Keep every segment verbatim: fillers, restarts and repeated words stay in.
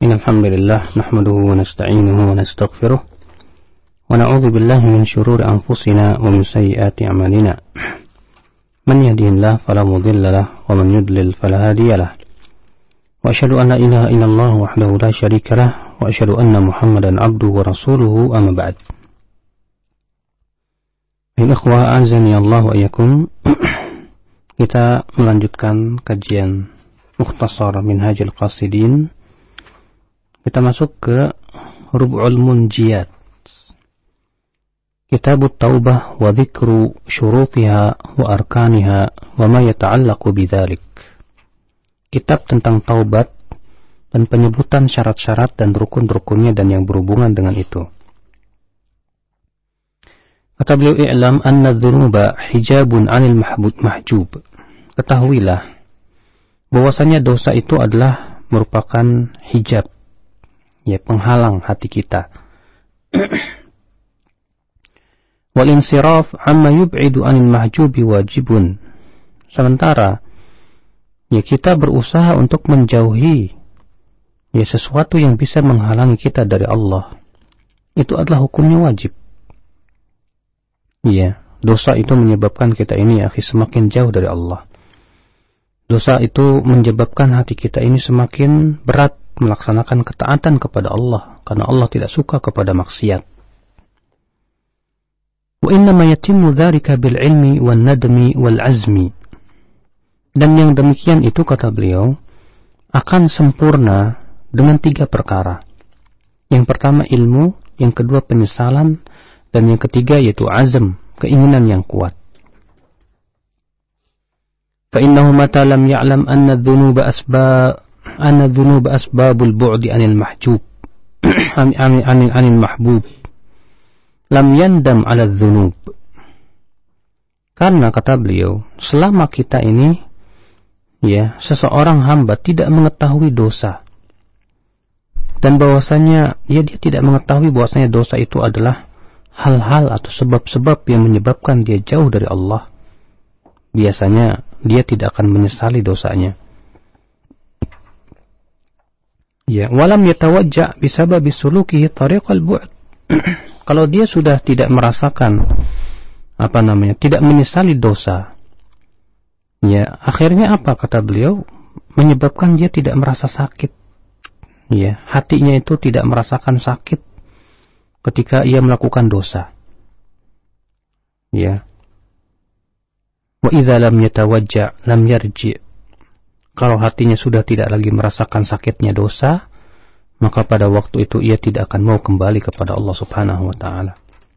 إن الحمد لله نحمده ونستعينه ونستغفره ونعوذ بالله من شرور أنفسنا ومن سيئات أعمالنا من يهده الله فلا مضل له ومن يضلل فلا هادي له وأشهد أن لا إله إلا الله وحده لا شريك له وأشهد أن محمدا عبده ورسوله أما بعد. Ikhwah azani Allah wa iyyakum. Kita melanjutkan kajian Mukhtasar Minhajul Qasidin. Kita masuk ke Rub'ul Munjiyat. Kitabut Taubah wa dzikru syurutiha wa arkaniha wa ma yata'allaqu bidzalik. Kitab tentang taubat dan penyebutan syarat-syarat dan rukun-rukunnya dan yang berhubungan dengan itu. Kata beliau, i'lam anna dzunuba hijabun 'anil mahbub mahjub. Ketahuilah bahwasanya dosa itu adalah merupakan hijab, ya, penghalang hati kita. Wal insiraf amma yub'idu 'anil mahjubi wajibun. Sementara ya kita berusaha untuk menjauhi ya sesuatu yang bisa menghalangi kita dari Allah. Itu adalah hukumnya wajib. Iya, dosa itu menyebabkan kita ini ya semakin jauh dari Allah. Dosa itu menyebabkan hati kita ini semakin berat melaksanakan ketaatan kepada Allah, karena Allah tidak suka kepada maksiat. Wa inna ma yatimmu dzalika bil ilmi wan nadmi wal azmi. Dan yang demikian itu, kata beliau, akan sempurna dengan tiga perkara. Yang pertama ilmu, yang kedua penyesalan, dan yang ketiga yaitu azam, keinginan yang kuat. فإنه متى لم يعلم أن الذنوب أسباب أن الذنوب أسباب البعد عن المحجوب عن عن عن المحبوب لم يندم على الذنوب. Karena kata beliau, selama kita ini ya seseorang hamba tidak mengetahui dosa dan bahwasanya ya dia tidak mengetahui bahwasanya dosa itu adalah hal-hal atau sebab-sebab yang menyebabkan dia jauh dari Allah, biasanya dia tidak akan menyesali dosanya. Ya, walam yatawajja bisababi sulukihi tariqal bu'd. Kalau dia sudah tidak merasakan apa namanya, tidak menyesali dosa, ya, akhirnya apa kata beliau? Menyebabkan dia tidak merasa sakit. Ya, hatinya itu tidak merasakan sakit ketika ia melakukan dosa. Ya. Wa idza lam yatawajja lam yarji. Kalau hatinya sudah tidak lagi merasakan sakitnya dosa, maka pada waktu itu ia tidak akan mau kembali kepada Allah Subhanahu wa taala.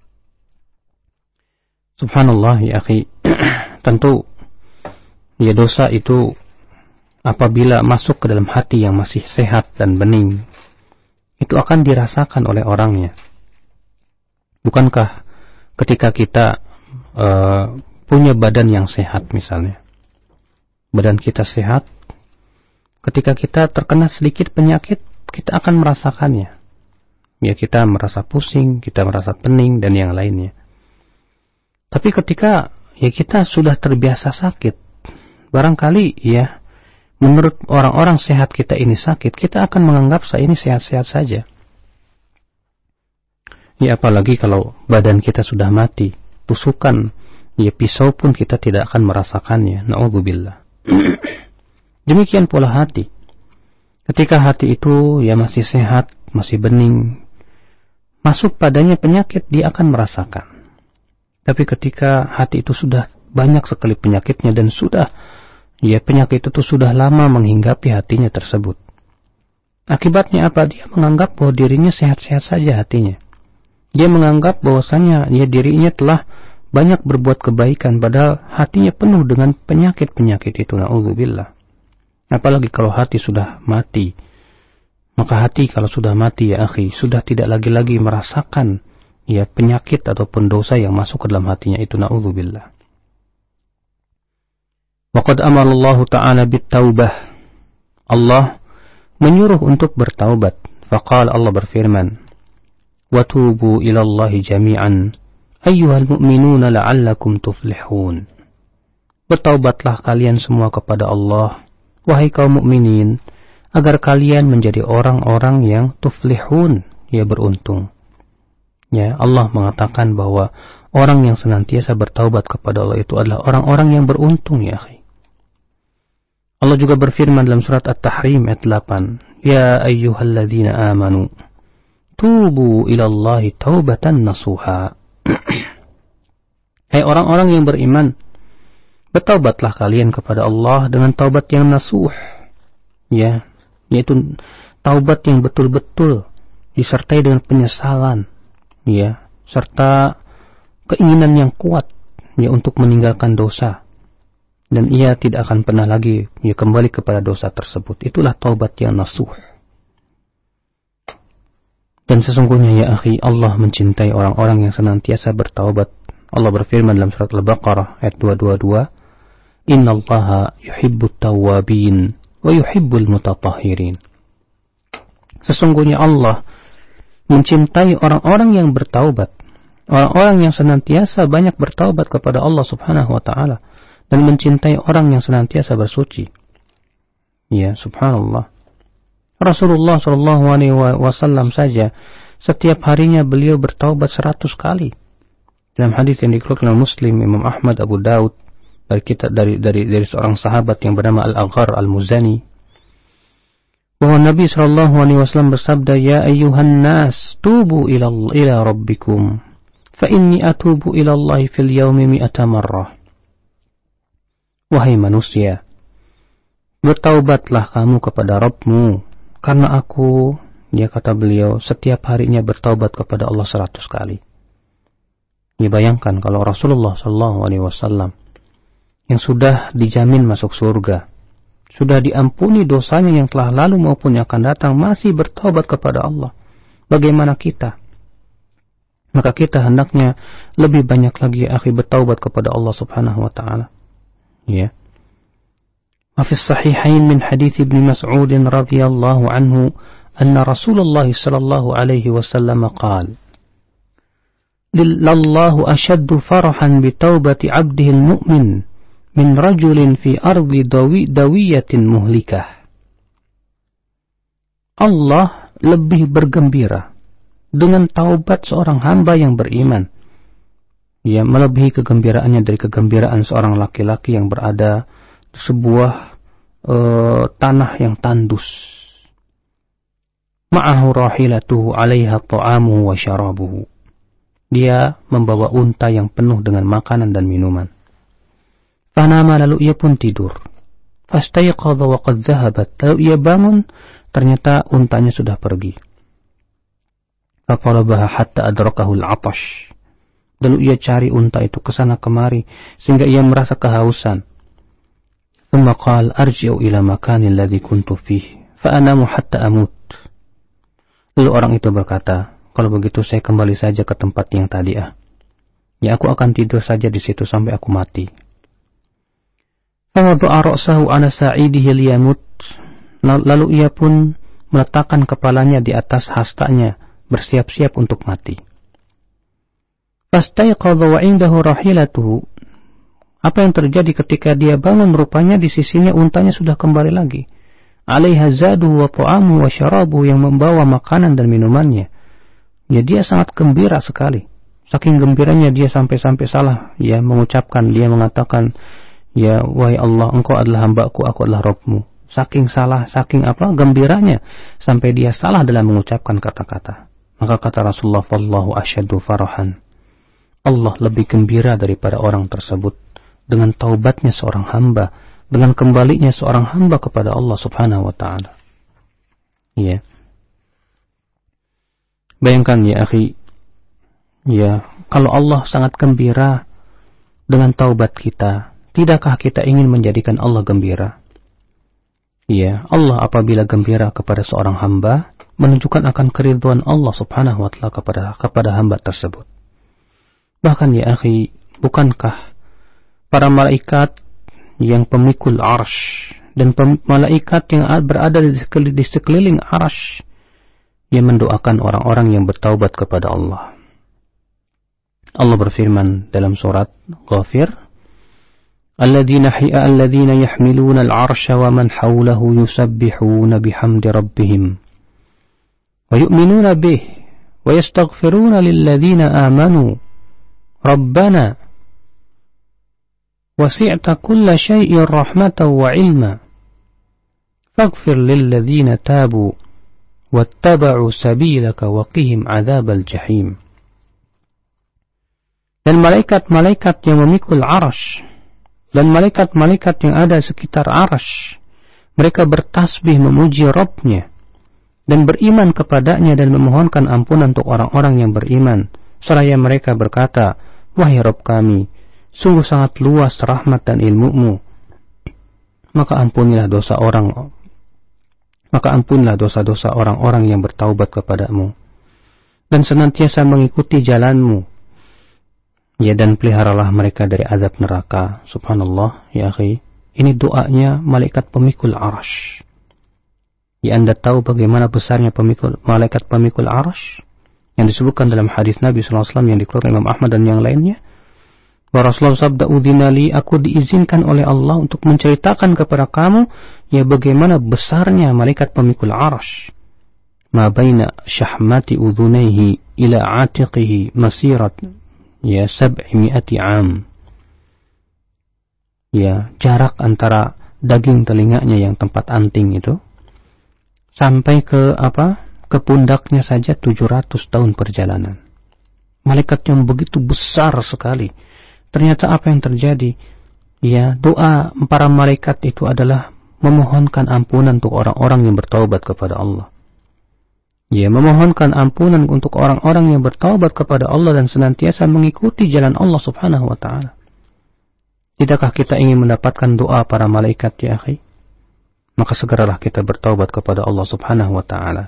Subhanallah ya akhi. Tentu ya dosa itu apabila masuk ke dalam hati yang masih sehat dan bening, itu akan dirasakan oleh orangnya. Bukankah ketika kita uh, punya badan yang sehat misalnya, badan kita sehat, ketika kita terkena sedikit penyakit, kita akan merasakannya. Ya, kita merasa pusing, kita merasa pening dan yang lainnya. Tapi ketika ya kita sudah terbiasa sakit, barangkali ya menurut orang-orang sehat kita ini sakit, kita akan menganggap saya ini sehat-sehat saja. Ya apalagi kalau badan kita sudah mati, tusukan ya pisau pun kita tidak akan merasakannya. Na'udzubillah. Demikian pula hati. Ketika hati itu ya masih sehat, masih bening, masuk padanya penyakit, dia akan merasakan. Tapi ketika hati itu sudah banyak sekali penyakitnya dan sudah ya penyakit itu sudah lama menghinggapi hatinya tersebut, akibatnya apa? Dia menganggap bahwa dirinya sehat-sehat saja hatinya. Dia menganggap bahwasanya ya dirinya telah banyak berbuat kebaikan, padahal hatinya penuh dengan penyakit-penyakit itu. Na'udzubillah. Apalagi kalau hati sudah mati. Maka hati kalau sudah mati ya akhi, sudah tidak lagi-lagi merasakan ya penyakit ataupun dosa yang masuk ke dalam hatinya itu. Na'udzubillah. Waqad amara Allah Ta'ala bit-taubah. Allah menyuruh untuk bertaubat. Faqala, Allah berfirman, وَتُوبُوا إِلَى اللَّهِ جَمِيعًا أَيُّهَا الْمُؤْمِنُونَ لَعَلَّكُمْ تُفْلِحُونَ. Bertaubatlah kalian semua kepada Allah, wahai kaum mukminin, agar kalian menjadi orang-orang yang tuflihun, ya beruntung. Ya, Allah mengatakan bahwa orang yang senantiasa bertaubat kepada Allah itu adalah orang-orang yang beruntung, ya akhi. Allah juga berfirman dalam surat At-Tahrim ayat delapan, Ya ayyuhalladzina amanu tubu ilallahi taubatan nasuha. Hai orang-orang yang beriman, bertaubatlah kalian kepada Allah dengan taubat yang nasuh, ya, yaitu taubat yang betul-betul disertai dengan penyesalan, ya, serta keinginan yang kuat, ya, untuk meninggalkan dosa, dan ia tidak akan pernah lagi, ya, kembali kepada dosa tersebut. Itulah taubat yang nasuh. Dan sesungguhnya, ya akhi, Allah mencintai orang-orang yang senantiasa bertaubat. Allah berfirman dalam surat Al-Baqarah ayat dua ratus dua puluh dua, Innallaha yuhibbut tawwabin wa yuhibbul mutatahhirin. Sesungguhnya Allah mencintai orang-orang yang bertaubat, orang-orang yang senantiasa banyak bertaubat kepada Allah Subhanahu wa taala, dan mencintai orang yang senantiasa bersuci. Ya, subhanallah. Rasulullah shallallahu alaihi wasallam saja setiap harinya beliau bertaubat seratus kali. Dalam hadis yang dikeluarkan oleh Muslim, Imam Ahmad, Abu Daud, dari kita dari dari dari seorang sahabat yang bernama Al-Aghar Al-Muzani, bahwa Nabi shallallahu alaihi wasallam bersabda, Ya ayyuhan nas, tubu ila ila rabbikum, fa inni atubu ila Allah fil yawmi mi'ata marrah. Wahai manusia, bertaubatlah kamu kepada Rabbmu, karena aku, dia kata beliau, setiap harinya bertaubat kepada Allah seratus kali. Ya, bayangkan kalau Rasulullah shallallahu alaihi wasallam yang sudah dijamin masuk surga, sudah diampuni dosanya yang telah lalu maupun yang akan datang, masih bertaubat kepada Allah. Bagaimana kita? Maka kita hendaknya lebih banyak lagi, ya akhi, bertaubat kepada Allah Subhanahu wa taala. Ya. Fi sahihain min hadits Ibnu Mas'ud radhiyallahu anhu anna Rasulullah sallallahu alaihi wasallam qala Lillallahu ashaddu farahan bi taubati 'abdihi al-mu'min min rajulin fi ardi dawi dawiyatin muhlikah. Allah lebih bergembira dengan taubat seorang hamba yang beriman, ya, melebihi kegembiraannya dari kegembiraan seorang laki-laki yang berada di sebuah uh, tanah yang tandus. Ma'ahu rahilatuhu 'alaiha ta'amuhu wa syarabuhu. Dia membawa unta yang penuh dengan makanan dan minuman. Fanama, lalu ia pun tidur. Fastayqadha wa qad dhahabat, lalu ia bangun, ternyata untanya sudah pergi. Fatalabaha hatta adrakahu al-'atash. Lalu ia cari unta itu ke sana kemari sehingga ia merasa kehausan. Thumma qala arji'u ila makani alladhi kuntu fihi fa anamu hatta amut. Lalu orang itu berkata, kalau begitu saya kembali saja ke tempat yang tadi ah. Ya, aku akan tidur saja di situ sampai aku mati. Fawada'a ra'sahu 'ala sa'idihi liyamut. Lalu ia pun meletakkan kepalanya di atas hastanya, bersiap-siap untuk mati. Fastayqadha wa 'indahu rahilatuhu. Apa yang terjadi ketika dia bangun? Rupanya di sisinya untanya sudah kembali lagi. 'Alaiha zaduhu wa ta'amuhu wa syarabuhu, yang membawa makanan dan minumannya. Ya, dia sangat gembira sekali. Saking gembiranya dia sampai-sampai salah, ya, mengucapkan, dia mengatakan, ya, wahai Allah, engkau adalah hambaku, aku adalah Rabbmu. Saking salah, saking apa, gembiranya, sampai dia salah dalam mengucapkan kata-kata. Maka kata Rasulullah, Fallahu asyaddu farahan. Allah lebih gembira daripada orang tersebut dengan taubatnya seorang hamba, dengan kembalinya seorang hamba kepada Allah Subhanahu wa ta'ala. Ya. Bayangkan, ya akhi, ya, kalau Allah sangat gembira dengan taubat kita, tidakkah kita ingin menjadikan Allah gembira? Ya, Allah apabila gembira kepada seorang hamba, menunjukkan akan keridhaan Allah Subhanahu wa ta'ala kepada kepada hamba tersebut. Bahkan, ya akhi, bukankah para malaikat yang pemikul arsy dan pem- malaikat yang berada di sekeliling, di sekeliling arsy yang mendoakan orang-orang yang bertaubat kepada Allah? Allah berfirman dalam surat Ghafir الذين الذين يحملون العرش ومن حوله يسبحون بحمد ربهم ويؤمنون به ويستغفرون للذين آمنوا ربنا وسعت كل شيء رحمة وعلما فاغفر للذين تابوا واتبعوا سبيلك وقهم عذاب الجحيم. Dan malaikat-malaikat yang memikul arash dan malaikat-malaikat yang ada sekitar arash, mereka bertasbih memuji Rabb-nya dan beriman kepadanya dan memohonkan ampunan untuk orang-orang yang beriman. Seraya mereka berkata, wahai Rabb kami, sungguh sangat luas rahmat dan ilmu-Mu, maka ampunilah dosa orang maka ampunilah dosa-dosa orang-orang yang bertaubat kepadamu dan senantiasa mengikuti jalan-Mu. Ya, dan peliharalah mereka dari azab neraka. Subhanallah, ya akhi. Ini doanya malaikat pemikul arash. Ya, Anda tahu bagaimana besarnya pemikul, malaikat pemikul arash? Yang disebutkan dalam hadis Nabi shallallahu alaihi wasallam yang dikeluarkan Imam Ahmad dan yang lainnya. Bahwa Rasulullah sabda, udzinali, aku diizinkan oleh Allah untuk menceritakan kepada kamu, ya bagaimana besarnya malaikat pemikul arash. Ma baina syahmati udhunaihi ila atiqihi masirat ya sab'imi'ati am. Ya, jarak antara daging telinganya yang tempat anting itu sampai ke apa? Ke pundaknya saja tujuh ratus tahun perjalanan. Malaikat yang begitu besar sekali. Ternyata apa yang terjadi? Ya, doa para malaikat itu adalah memohonkan ampunan untuk orang-orang yang bertaubat kepada Allah. Ya, memohonkan ampunan untuk orang-orang yang bertaubat kepada Allah dan senantiasa mengikuti jalan Allah Subhanahu wa ta'ala. Tidakkah kita ingin mendapatkan doa para malaikat, ya akhi? Maka segeralah kita bertaubat kepada Allah Subhanahu wa ta'ala.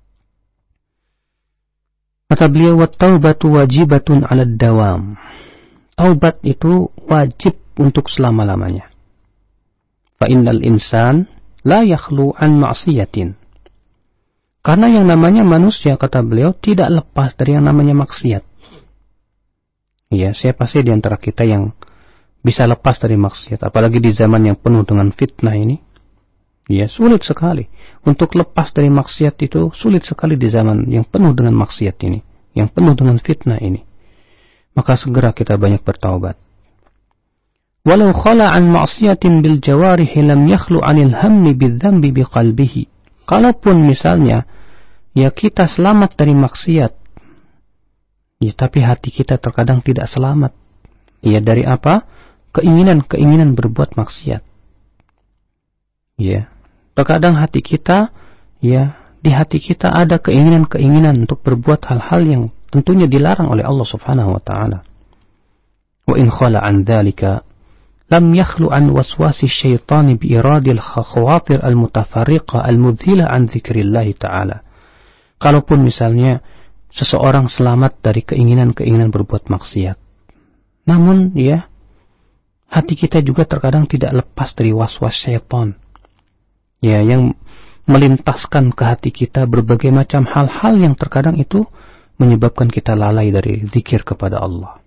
Kata beliau, wat-taubatu wajibatun 'alad dawam. Taubat itu wajib untuk selama-lamanya. Fa innal insan la yakhlu an ma'siyatin. Karena yang namanya manusia, kata beliau, tidak lepas dari yang namanya maksiat. Ya, siapa sih di antara kita yang bisa lepas dari maksiat? Apalagi di zaman yang penuh dengan fitnah ini. Ya, sulit sekali. Untuk lepas dari maksiat itu sulit sekali di zaman yang penuh dengan maksiat ini. Yang penuh dengan fitnah ini. Maka segera kita banyak bertaubat. Walau khala an ma'siyatin bil jawarihi lam yakhlu anil hammi bidzambi biqalbihi. Kalaupun misalnya ya kita selamat dari maksiat, ya tapi hati kita terkadang tidak selamat. Ya, dari apa? Keinginan-keinginan berbuat maksiat. Ya, terkadang hati kita, ya di hati kita ada keinginan-keinginan untuk berbuat hal-hal yang tentunya dilarang oleh Allah Subhanahu wa ta'ala. Wa in khala an dzalika lam yakhlu an waswasi syaitani bi iradil khawatir al-mutafarriqa al-mudhila an dzikrillah ta'ala. Kalaupun misalnya seseorang selamat dari keinginan-keinginan berbuat maksiat, namun ya hati kita juga terkadang tidak lepas dari was-was syaitan, ya yang melintaskan ke hati kita berbagai macam hal-hal yang terkadang itu menyebabkan kita lalai dari zikir kepada Allah.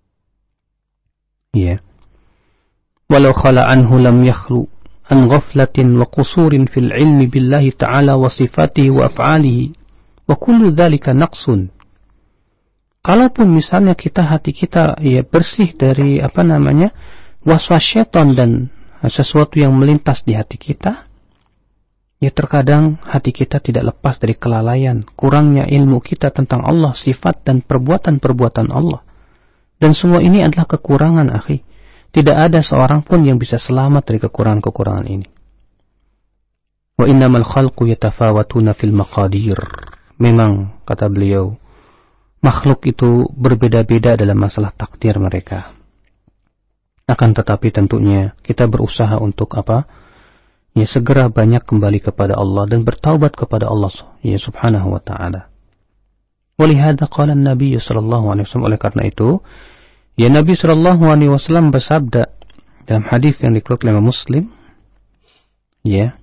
Ya, walau khala anhu lam yakhlu an ghaflatin wa qusurin fil ilmi billahi ta'ala wa sifatihi wa af'alihi wa kullu dzalika naqsun. Kalaupun misalnya kita hati kita ya bersih dari apa namanya waswas syaitan dan sesuatu yang melintas di hati kita, ya terkadang hati kita tidak lepas dari kelalaian, kurangnya ilmu kita tentang Allah, sifat dan perbuatan-perbuatan Allah. Dan semua ini adalah kekurangan, akhi. Tidak ada seorang pun yang bisa selamat dari kekurangan-kekurangan ini. Wa innamal khalqu yatafawatuna fil maqadir. Memang, kata beliau, makhluk itu berbeda-beda dalam masalah takdir mereka. Akan tetapi tentunya kita berusaha untuk apa? Ya segera banyak kembali kepada Allah dan bertaubat kepada Allah ya Subhanahu wa ta'ala. Walihada qala Nabi sallallahu alaihi wasallam, oleh karena itu ya Nabi sallallahu alaihi wasallam bersabda dalam hadis yang dikeluarkan oleh Muslim, ya,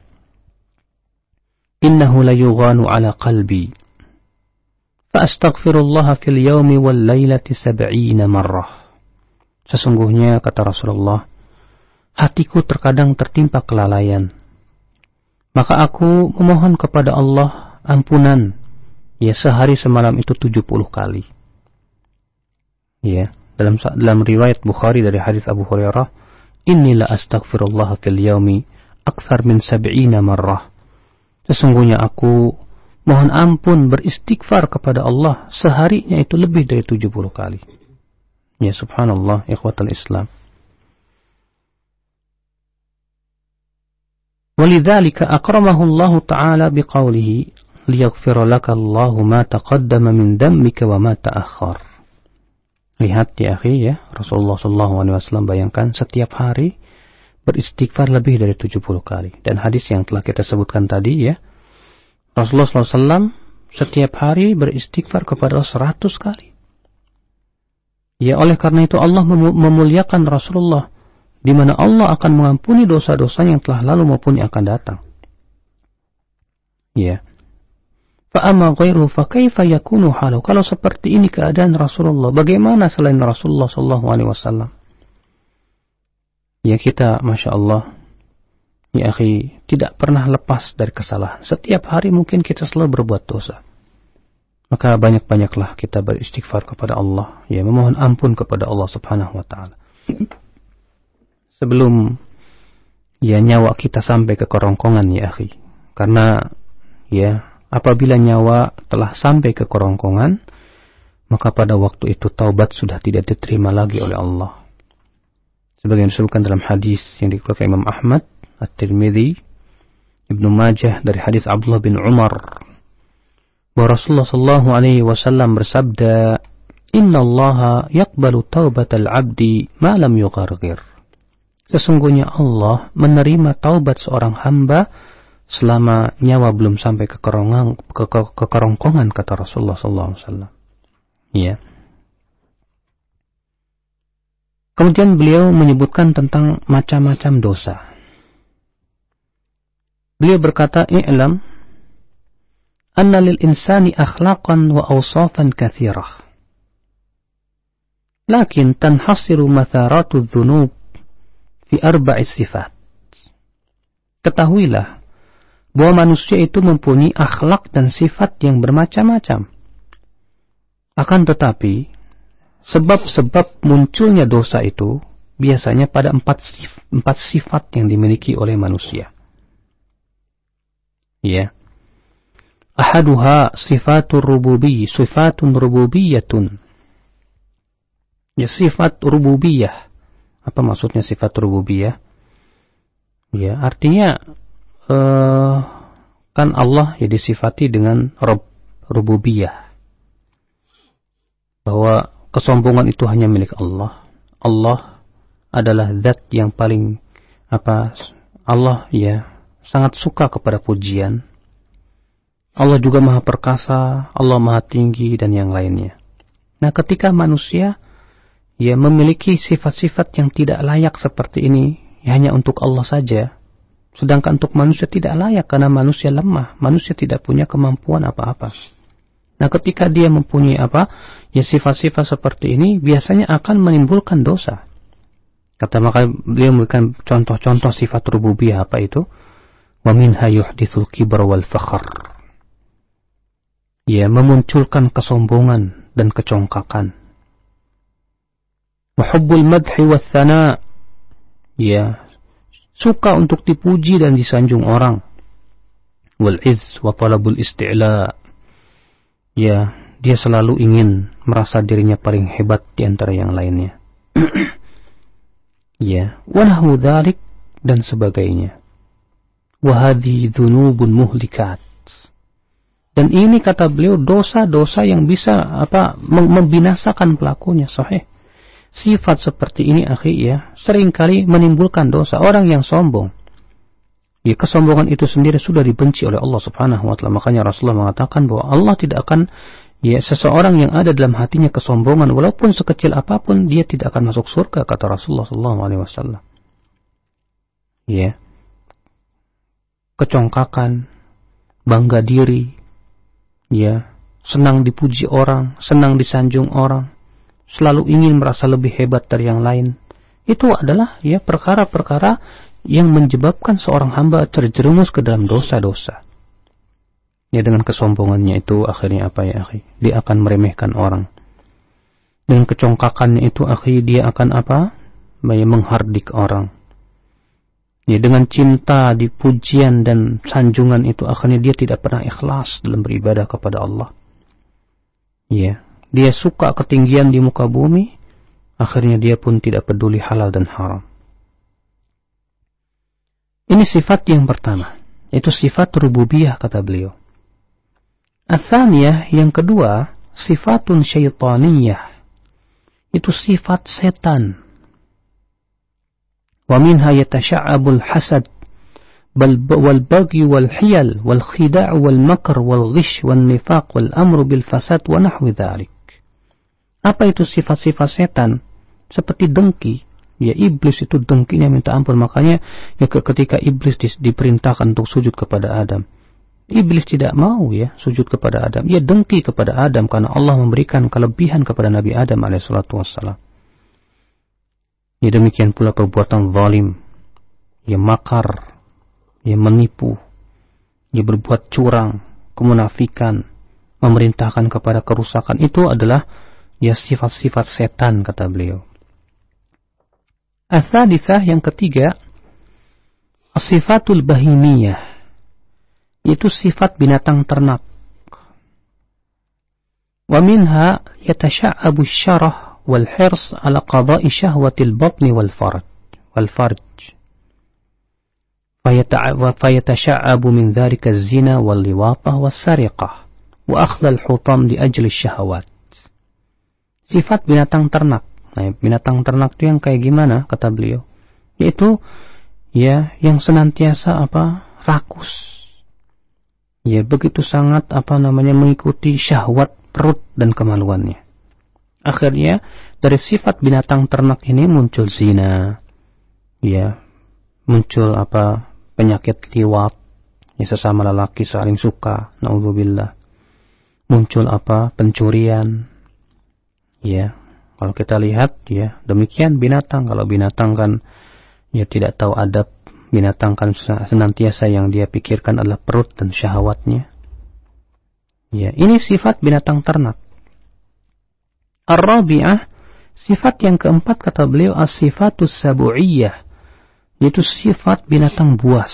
innahu la yughanu ala qalbi fa astaghfirullah fil yawmi wal lailati sab'ina marrah. Sesungguhnya kata Rasulullah, hatiku terkadang tertimpa kelalaian. Maka aku memohon kepada Allah ampunan, ya sehari semalam itu tujuh puluh kali. Ya, dalam dalam riwayat Bukhari dari hadis Abu Hurairah, inni la astaghfirullah fil yaumi akthar min sab'ina marrah. Sesungguhnya aku mohon ampun beristighfar kepada Allah seharinya itu lebih dari tujuh puluh kali. Ya subhanallah, ikhwatal Islam. Walidzalika akramahu Allah Ta'ala biqaulihi liyaghfira laka Allahu ma taqaddama min dhanbika wa ma ta'akhkhar. Lihat ya akhi ya, Rasulullah sallallahu alaihi wasallam bayangkan setiap hari beristighfar lebih dari tujuh puluh kali. Dan hadis yang telah kita sebutkan tadi ya, Rasulullah sallallahu alaihi wasallam setiap hari beristighfar kepada Allah seratus kali. Ya, oleh karena itu Allah memuliakan Rasulullah, di mana Allah akan mengampuni dosa-dosa yang telah lalu maupun yang akan datang. Ya. Fa amma ghairu fa kaifa yakunu halu? Kalau seperti ini keadaan Rasulullah, bagaimana selain Rasulullah sallallahu alaihi wasallam? Ya, kita Masya Allah, ya akhi, tidak pernah lepas dari kesalahan. Setiap hari mungkin kita selalu berbuat dosa. Maka banyak-banyaklah kita beristighfar kepada Allah, ya, memohon ampun kepada Allah subhanahu wa ta'ala. Sebelum ya nyawa kita sampai ke kerongkongan ya akhi. Karena ya apabila nyawa telah sampai ke kerongkongan, maka pada waktu itu taubat sudah tidak diterima lagi oleh Allah. Sebagaimana disebutkan dalam hadis yang dikeluarkan Imam Ahmad, At-Tirmidzi, Ibnu Majah dari hadis Abdullah bin Umar, bahwa Rasulullah sallallahu alaihi wasallam bersabda, "Inna Allaha yaqbalu taubatal 'abdi ma lam yugharghir." Sesungguhnya Allah menerima taubat seorang hamba selama nyawa belum sampai ke kerongkongan, ke, ke, ke kerongkongan, kata Rasulullah sallallahu alaihi wasallam. Ya. Kemudian beliau menyebutkan tentang macam-macam dosa. Beliau berkata, "I'lam anna lil insani akhlaqan wa awsafan katsirah. Lakin tanhasiru matharatu dzunub fi arba'i sifat." Ketahuilah bahwa manusia itu mempunyai akhlak dan sifat yang bermacam-macam. Akan tetapi, sebab-sebab munculnya dosa itu biasanya pada empat, sif, empat sifat yang dimiliki oleh manusia. Ya. Ahaduha sifatur rububi, sifatun rububiyatun. Ya, sifat rububiyah. Apa maksudnya sifat rububiyah? Ya, artinya uh, kan Allah ya disifati dengan Rabb, rububiyah. Bahwa kesombongan itu hanya milik Allah. Allah adalah zat yang paling apa? Allah ya sangat suka kepada pujian. Allah juga maha perkasa, Allah maha tinggi dan yang lainnya. Nah, ketika manusia ya memiliki sifat-sifat yang tidak layak seperti ini, ya hanya untuk Allah saja. Sedangkan untuk manusia tidak layak karena manusia lemah, manusia tidak punya kemampuan apa-apa. Nah, ketika dia mempunyai apa? Ya sifat-sifat seperti ini biasanya akan menimbulkan dosa. Kata maka beliau memberikan contoh-contoh sifat rububiyah apa itu? Wa minha yuhditsul kibra wal fakhr. Ya, memunculkan kesombongan dan kecongkakan. Wa hubbul madhi wath thana. Ya, suka untuk dipuji dan disanjung orang. Wal izz wa talabul isti'la. Ya, dia selalu ingin merasa dirinya paling hebat di antara yang lainnya. Ya, wa nahwu dzalik dan sebagainya. Wa hadhi dzunubun muhlikat. Dan ini kata beliau dosa-dosa yang bisa apa membinasakan pelakunya, sahih. Sifat seperti ini akhi ya, seringkali menimbulkan dosa. Orang yang sombong, ya kesombongan itu sendiri sudah dibenci oleh Allah Subhanahu wa taala. Makanya Rasulullah mengatakan bahwa Allah tidak akan ya seseorang yang ada dalam hatinya kesombongan walaupun sekecil apapun dia tidak akan masuk surga, kata Rasulullah sallallahu alaihi wasallam. Ya. Kecongkakan, bangga diri, ya, senang dipuji orang, senang disanjung orang, selalu ingin merasa lebih hebat dari yang lain. Itu adalah ya perkara-perkara yang menyebabkan seorang hamba terjerumus ke dalam dosa-dosa. Ya, dengan kesombongannya itu akhirnya apa ya akhi? Dia akan meremehkan orang. Dengan kecongkakannya itu akhi, dia akan apa? Ya, menghardik orang. Ya, dengan cinta, dipujian dan sanjungan itu akhirnya dia tidak pernah ikhlas dalam beribadah kepada Allah. Ya, dia suka ketinggian di muka bumi, akhirnya dia pun tidak peduli halal dan haram. Ini sifat yang pertama, itu sifat rububiyah kata beliau. Ats-tsaniyah, yang kedua, sifatun syaitaniyah. Itu sifat setan. Wa minha yatasha'abul hasad wal baghi wal hiyal wal khida' wal makr wal ghish wal nifaq wal amru bil fasad wa nahwi dzalik. Apa itu sifat-sifat setan? Seperti dengki. Ya, iblis itu dengkinya minta ampun. Makanya ya, ketika iblis di, diperintahkan untuk sujud kepada Adam, iblis tidak mau ya sujud kepada Adam. Ia dengki kepada Adam karena Allah memberikan kelebihan kepada Nabi Adam alaihissalatu wassalam. Ya, demikian pula perbuatan zalim, ya makar, ya menipu, ya berbuat curang, kemunafikan, memerintahkan kepada kerusakan, itu adalah ya sifat-sifat setan kata beliau. Ats-tsalitsah, yang ketiga, as-sifatul bahimiyah, itu sifat binatang ternak. Wa minha yatasha'abu asy-syarah wal hirs ala qada'i syahwatil batni wal farj wal farj. Fayatasha'abu min dzalika az-zina wal liwatah was sariqah wa akhdhal hutam li ajli syahawat. Sifat binatang ternak. Nah, binatang ternak itu yang kayak gimana kata beliau? Yaitu ya yang senantiasa apa? Rakus. Ya, begitu sangat apa namanya mengikuti syahwat perut dan kemaluannya. Akhirnya dari sifat binatang ternak ini muncul zina. Ya, muncul apa? Penyakit liwat. Ya, sesama lelaki saling suka, naudzubillah. Muncul apa? Pencurian. Ya, kalau kita lihat ya demikian binatang. Kalau binatang kan ya tidak tahu adab, binatang kan senantiasa yang dia pikirkan adalah perut dan syahwatnya. Ya, ini sifat binatang ternak. Ar-rabi'ah, sifat yang keempat kata beliau as-sifatus sabu'iyah, yaitu sifat binatang buas.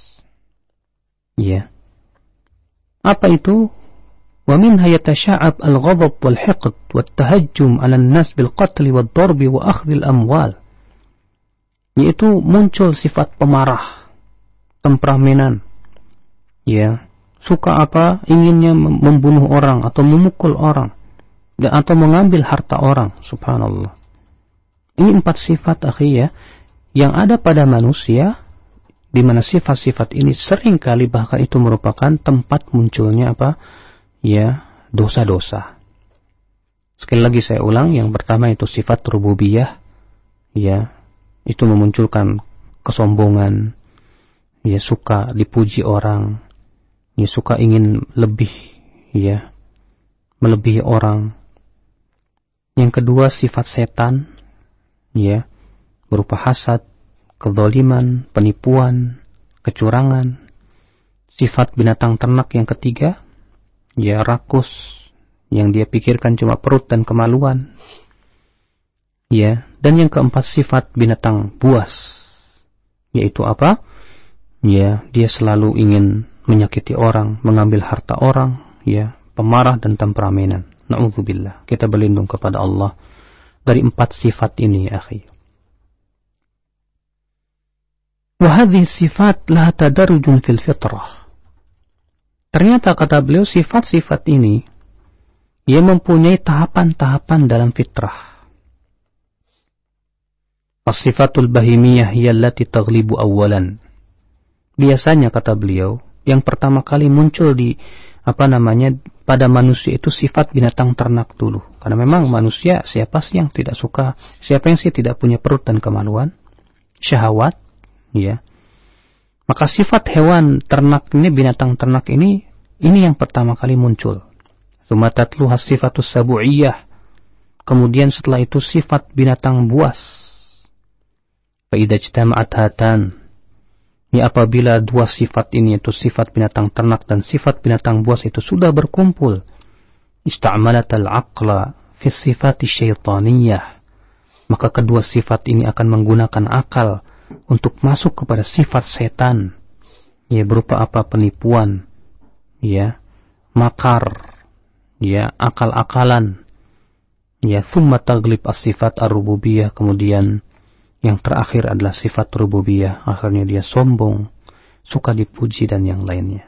Ya. Apa itu? Wa minha yatasha'ab al-ghadab wal hiqd wat tahajjum 'ala an-nas bil qatl wad darb wa akhdh al-amwal. Yaitu muncul sifat pemarah, temperamenan. Ya, suka apa? Inginnya membunuh orang atau memukul orang dan atau mengambil harta orang, subhanallah. Ini empat sifat akhi ya yang ada pada manusia, di mana sifat-sifat ini seringkali bahkan itu merupakan tempat munculnya apa? Ya, dosa-dosa. Sekali lagi saya ulang, yang pertama itu sifat rububiyah, ya, itu memunculkan kesombongan, ya suka dipuji orang, ya suka ingin lebih, ya, melebihi orang. Yang kedua sifat setan, ya, berupa hasad, kezaliman, penipuan, kecurangan. Sifat binatang ternak yang ketiga, ya rakus, yang dia pikirkan cuma perut dan kemaluan. Ya, dan yang keempat sifat binatang buas, yaitu apa? Ya, dia selalu ingin menyakiti orang, mengambil harta orang, ya, pemarah dan temperamenan. Na'udzubillah. Kita berlindung kepada Allah dari empat sifat ini, ya akhi. Wa hadhihi sifat la tadarrujun fil fitrah. Ternyata kata beliau sifat-sifat ini ia mempunyai tahapan-tahapan dalam fitrah. As-sifatul bahimiyah hiya allati taghlibu awwalan. Biasanya kata beliau yang pertama kali muncul di apa namanya pada manusia itu sifat binatang ternak dulu. Karena memang manusia siapa sih yang tidak suka, siapa yang sih tidak punya perut dan kemaluan, syahwat, ya. Maka sifat hewan ternak ini, binatang ternak ini, ini yang pertama kali muncul. Tsumma tatluha sifatus sabu'iyah. Kemudian setelah itu sifat binatang buas. Fa idza ijtama'at hatan, ya apabila dua sifat ini, yaitu sifat binatang ternak dan sifat binatang buas itu sudah berkumpul, ista'malat al-aqla fi sifati syaitaniyah, maka kedua sifat ini akan menggunakan akal untuk masuk kepada sifat setan, ya berupa apa? Penipuan, ya makar, ya akal-akalan, ya thumma taglib as-sifat ar-rububiyah, kemudian yang terakhir adalah sifat rububiyah, akhirnya dia sombong, suka dipuji dan yang lainnya.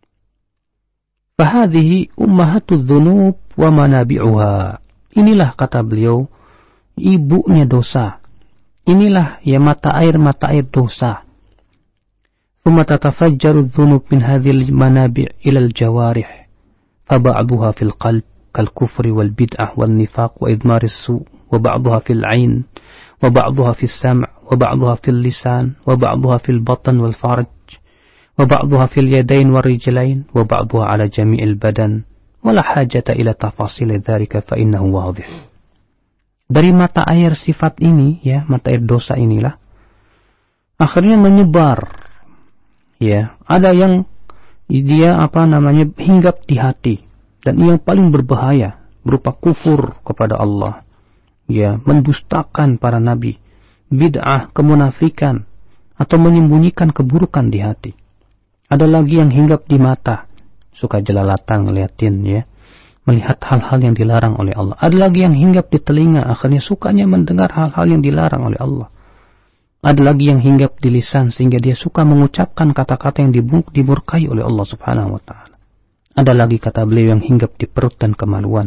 Fahadhihi ummahatul dzunub wa manabi'uha. Inilah kata beliau ibunya dosa. Inilah ya mata air-mata air dosa. Thumma tatafajjaru dzunub min hadhil manabi' ila al-jawarih. Fa ba'daha fil qalb kal kufri wal bid'ah wal nifaq wa idmar as-su' wa ba'daha fil 'ain wa ba'daha fis sam' wa ba'daha fil lisan wa ba'daha fil batn wal farj wa ba'daha fil yadayn wal rijlayn wa ba'daha 'ala jami'il badan wa la hajata ila tafasil dzalika fa innahu wadih. Dari mata air sifat ini, ya, mata air dosa inilah akhirnya menyebar. Ya, ada yang dia apa namanya hinggap di hati, dan yang paling berbahaya berupa kufur kepada Allah, ya, mendustakan para nabi, bid'ah, kemunafikan, atau menyembunyikan keburukan di hati. Ada lagi yang hinggap di mata, suka jelalatan ngeliatin, ya, melihat hal-hal yang dilarang oleh Allah. Ada lagi yang hinggap di telinga, akhirnya sukanya mendengar hal-hal yang dilarang oleh Allah. Ada lagi yang hinggap di lisan, sehingga dia suka mengucapkan kata-kata yang dimurkai oleh Allah subhanahu wa ta'ala. Ada lagi kata beliau yang hinggap di perut dan kemaluan.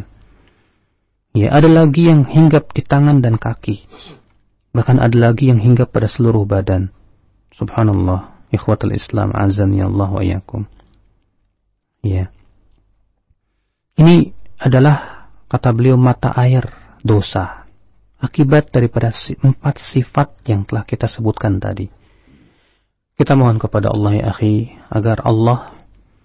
Ya, ada lagi yang hinggap di tangan dan kaki. Bahkan ada lagi yang hinggap pada seluruh badan. Subhanallah, ikhwatul Islam, azani Allah wa iyyakum. Ya. Ini adalah kata beliau mata air dosa, akibat daripada empat sifat yang telah kita sebutkan tadi. Kita mohon kepada Allah, ya akhi, agar Allah,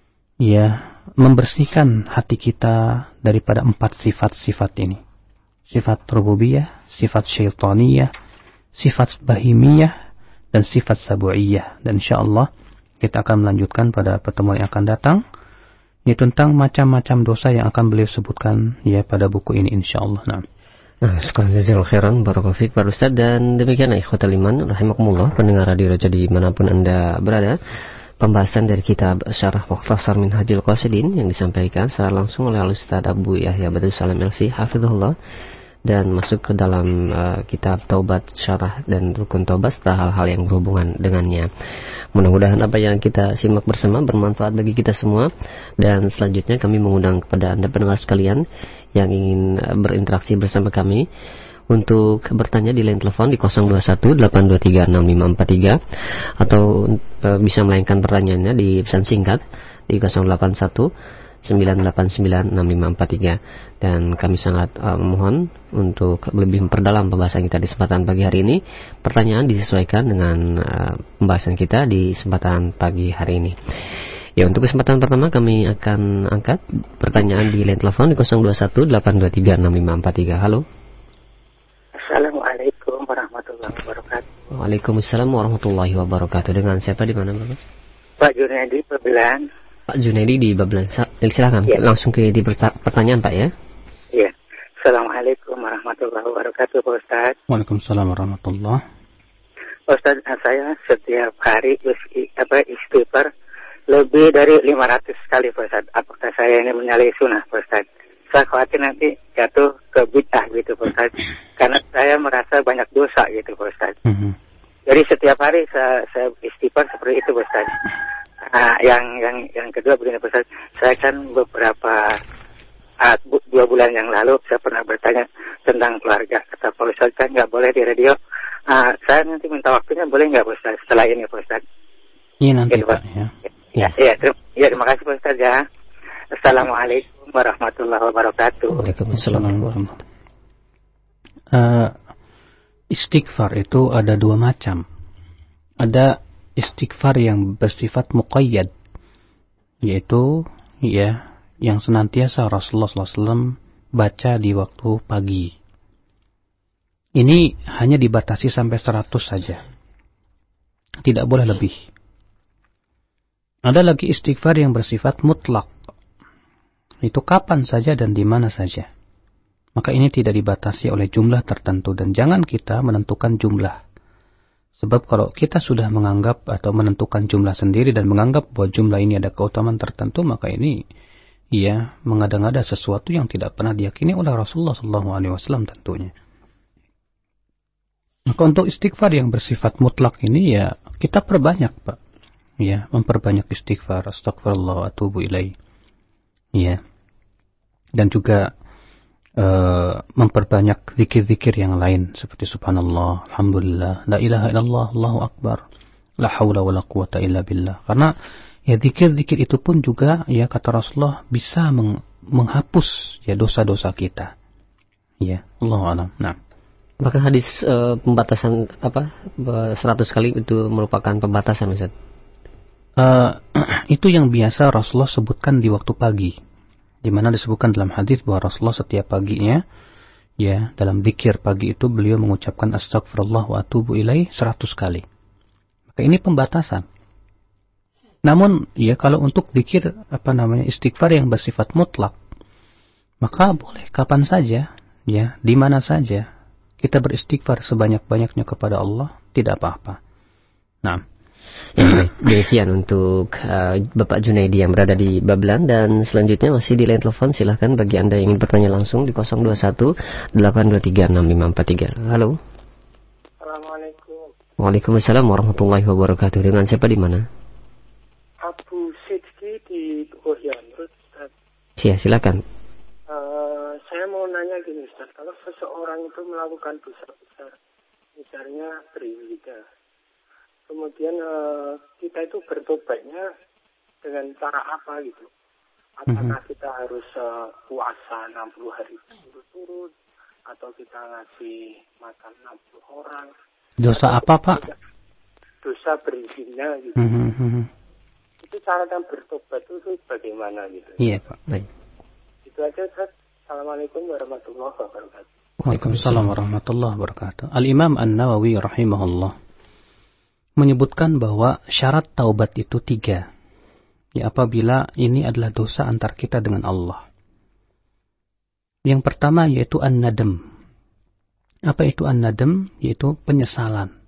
ya, membersihkan hati kita daripada empat sifat-sifat ini. Sifat rububiyah, sifat syaitaniyah, sifat bahimiyah, dan sifat sabu'iyah. Dan insyaallah kita akan melanjutkan pada pertemuan yang akan datang, ini tentang macam-macam dosa yang akan beliau sebutkan, ya, pada buku ini insyaallah. Nah, Nah, sekarang jazakallahu khairan barakallahu fiik Pak Ustaz, dan demikian ikhwatal iman rahimakumullah, pendengar radio Raja dimanapun Anda berada, pembahasan dari kitab Syarah Mukhtasar Minhajul Qasidin yang disampaikan secara langsung oleh Al-Ustaz Abu Yahya Badrus Salam L C hafizahullah, dan masuk ke dalam uh, kitab Taubat, Syarah dan Rukun Taubat serta hal-hal yang berhubungan dengannya. Mudah-mudahan apa yang kita simak bersama bermanfaat bagi kita semua, dan selanjutnya kami mengundang kepada Anda pendengar sekalian yang ingin berinteraksi bersama kami untuk bertanya di line telepon di nol dua satu delapan dua tiga enam lima empat tiga, atau uh, bisa melayangkan pertanyaannya di pesan singkat di nol delapan satu sembilan delapan sembilan enam lima empat tiga. Dan kami sangat uh, mohon untuk lebih memperdalam pembahasan kita di kesempatan pagi hari ini. Pertanyaan disesuaikan dengan uh, pembahasan kita di kesempatan pagi hari ini. Ya, untuk kesempatan pertama kami akan angkat pertanyaan di line telepon di nol dua satu delapan dua tiga enam lima empat tiga. Halo. Assalamualaikum warahmatullahi wabarakatuh. Waalaikumsalam warahmatullahi wabarakatuh. Dengan siapa, di mana, Bapak? Pak Junaidi, Babelan. Pak Junaidi di Babelan. Silakan, ya. Langsung ke di pertanyaan, Pak, ya. Iya. Assalamualaikum warahmatullahi wabarakatuh, Pak Ustaz. Waalaikumsalam warahmatullahi. Pak Ustaz, saya setiap hari apa istighfar lebih dari lima ratus kali, Pak Ustaz. Apakah saya ini menyalahi sunnah, Pak Ustaz? Saya khawatir nanti jatuh ke bid'ah gitu, Pak Ustaz. Karena saya merasa banyak dosa gitu, Pak Ustaz. Mm-hmm. Jadi setiap hari saya, saya istighfar seperti itu, Pak Ustaz. Nah, yang yang yang kedua begini, Pak Ustaz. Saya kan beberapa uh, bu, dua bulan yang lalu saya pernah bertanya tentang keluarga. Kata Pak Ustaz kan nggak boleh di radio. Uh, saya nanti minta waktunya boleh nggak, Pak Ustaz? Setelah ini, Pak Ustaz. Iya nanti, gitu, Pak. Ya. Ya, ya, terima, ya, terima kasih, Pak Ustaz, ya. Assalamualaikum warahmatullahi wabarakatuh. Waalaikumsalam warahmatullahi wabarakatuh. Uh, istighfar itu ada dua macam. Ada istighfar yang bersifat muqayyad, yaitu ya yang senantiasa Rasulullah sallallahu alaihi wasallam baca di waktu pagi. Ini hanya dibatasi sampai seratus saja. Tidak boleh lebih. Ada lagi istighfar yang bersifat mutlak. Itu kapan saja dan di mana saja. Maka ini tidak dibatasi oleh jumlah tertentu dan jangan kita menentukan jumlah. Sebab kalau kita sudah menganggap atau menentukan jumlah sendiri dan menganggap bahwa jumlah ini ada keutamaan tertentu, maka ini ya mengada-ngada sesuatu yang tidak pernah diyakini oleh Rasulullah shallallahu alaihi wasallam tentunya. Maka untuk istighfar yang bersifat mutlak ini ya kita perbanyak, Pak. Ya, memperbanyak istighfar, astagfirullah wa atubu ilaih. Ya. Dan juga uh, memperbanyak zikir-zikir yang lain seperti subhanallah, alhamdulillah, la ilaha illallah, Allahu akbar, la haula wala quwata illa billah. Karena ya zikir-zikir itu pun juga ya kata Rasulullah bisa meng- menghapus ya dosa-dosa kita. Ya, Allahu a'lam. Nah, maka hadis uh, pembatasan apa seratus kali itu merupakan pembatasan, Ustaz? Uh, itu yang biasa Rasulullah sebutkan di waktu pagi, di mana disebutkan dalam hadis bahwa Rasulullah setiap paginya, ya dalam zikir pagi itu beliau mengucapkan astagfirullah wa atubu ilaih seratus kali. Maka ini pembatasan. Namun ya kalau untuk zikir apa namanya istighfar yang bersifat mutlak, maka boleh kapan saja, ya di mana saja kita beristighfar sebanyak-banyaknya kepada Allah, tidak apa-apa. Nah. Ya, baik. Demikian untuk uh, Bapak Junaidi yang berada di Babelan, dan selanjutnya masih di line telepon. Silahkan bagi Anda yang ingin bertanya langsung di nol dua satu delapan dua tiga enam lima empat tiga. Halo. Assalamualaikum. Waalaikumsalam warahmatullahi wabarakatuh. Dengan siapa di mana? Abu Sidki di Bohyamrut, Ustaz. Ya, silakan. Uh, saya mau nanya gini, Ustaz. Kalau seseorang itu melakukan dosa besar, misalnya berzina, kemudian uh, kita itu bertobatnya dengan cara apa gitu? Apakah mm-hmm. kita harus uh, puasa enam puluh hari berturut-turut, atau kita ngasih makan enam puluh orang? Dosa apa, Pak? Dosa berzina gitu. Mm-hmm. Itu cara dan bertobat itu bagaimana gitu? Iya, Pak. Baik. Itu aja, Ustaz. Assalamualaikum warahmatullahi wabarakatuh. Waalaikumsalam warahmatullahi wabarakatuh. Al-Imam An-Nawawi rahimahullah menyebutkan bahwa syarat taubat itu tiga. Ya, apabila ini adalah dosa antar kita dengan Allah. Yang pertama yaitu an-nadam. Apa itu an-nadam? Yaitu penyesalan.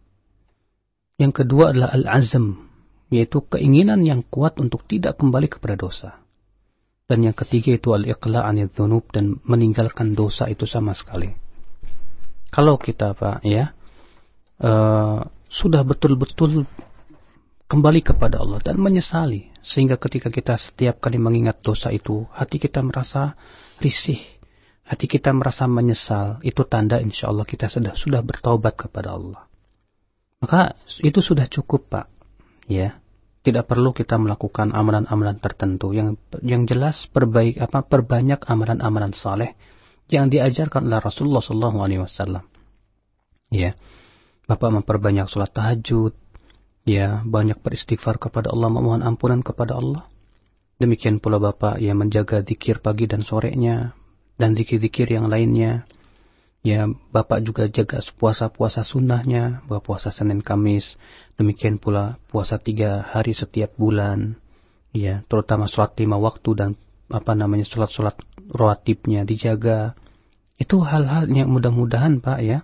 Yang kedua adalah al-azm, yaitu keinginan yang kuat untuk tidak kembali kepada dosa. Dan yang ketiga itu al-iqla' anidz dzunub, dan meninggalkan dosa itu sama sekali. Kalau kita Pak ya uh, sudah betul-betul kembali kepada Allah dan menyesali, sehingga ketika kita setiap kali mengingat dosa itu, hati kita merasa risih, hati kita merasa menyesal, itu tanda insya Allah kita sudah sudah bertaubat kepada Allah. Maka itu sudah cukup, Pak. Ya, tidak perlu kita melakukan amalan-amalan tertentu. Yang yang jelas perbaik apa perbanyak amalan-amalan saleh yang diajarkan oleh Rasulullah shallallahu alaihi wasallam. Ya. Bapak memperbanyak sholat tahajud, ya banyak beristighfar kepada Allah, memohon ampunan kepada Allah. Demikian pula Bapak yang menjaga zikir pagi dan sorenya, dan zikir-zikir yang lainnya. Ya Bapak juga jaga puasa-puasa sunnahnya, bahwa puasa Senin Kamis. Demikian pula puasa tiga hari setiap bulan, ya terutama sholat lima waktu dan apa namanya sholat-sholat rawatibnya dijaga. Itu hal-hal yang mudah-mudahan Pak ya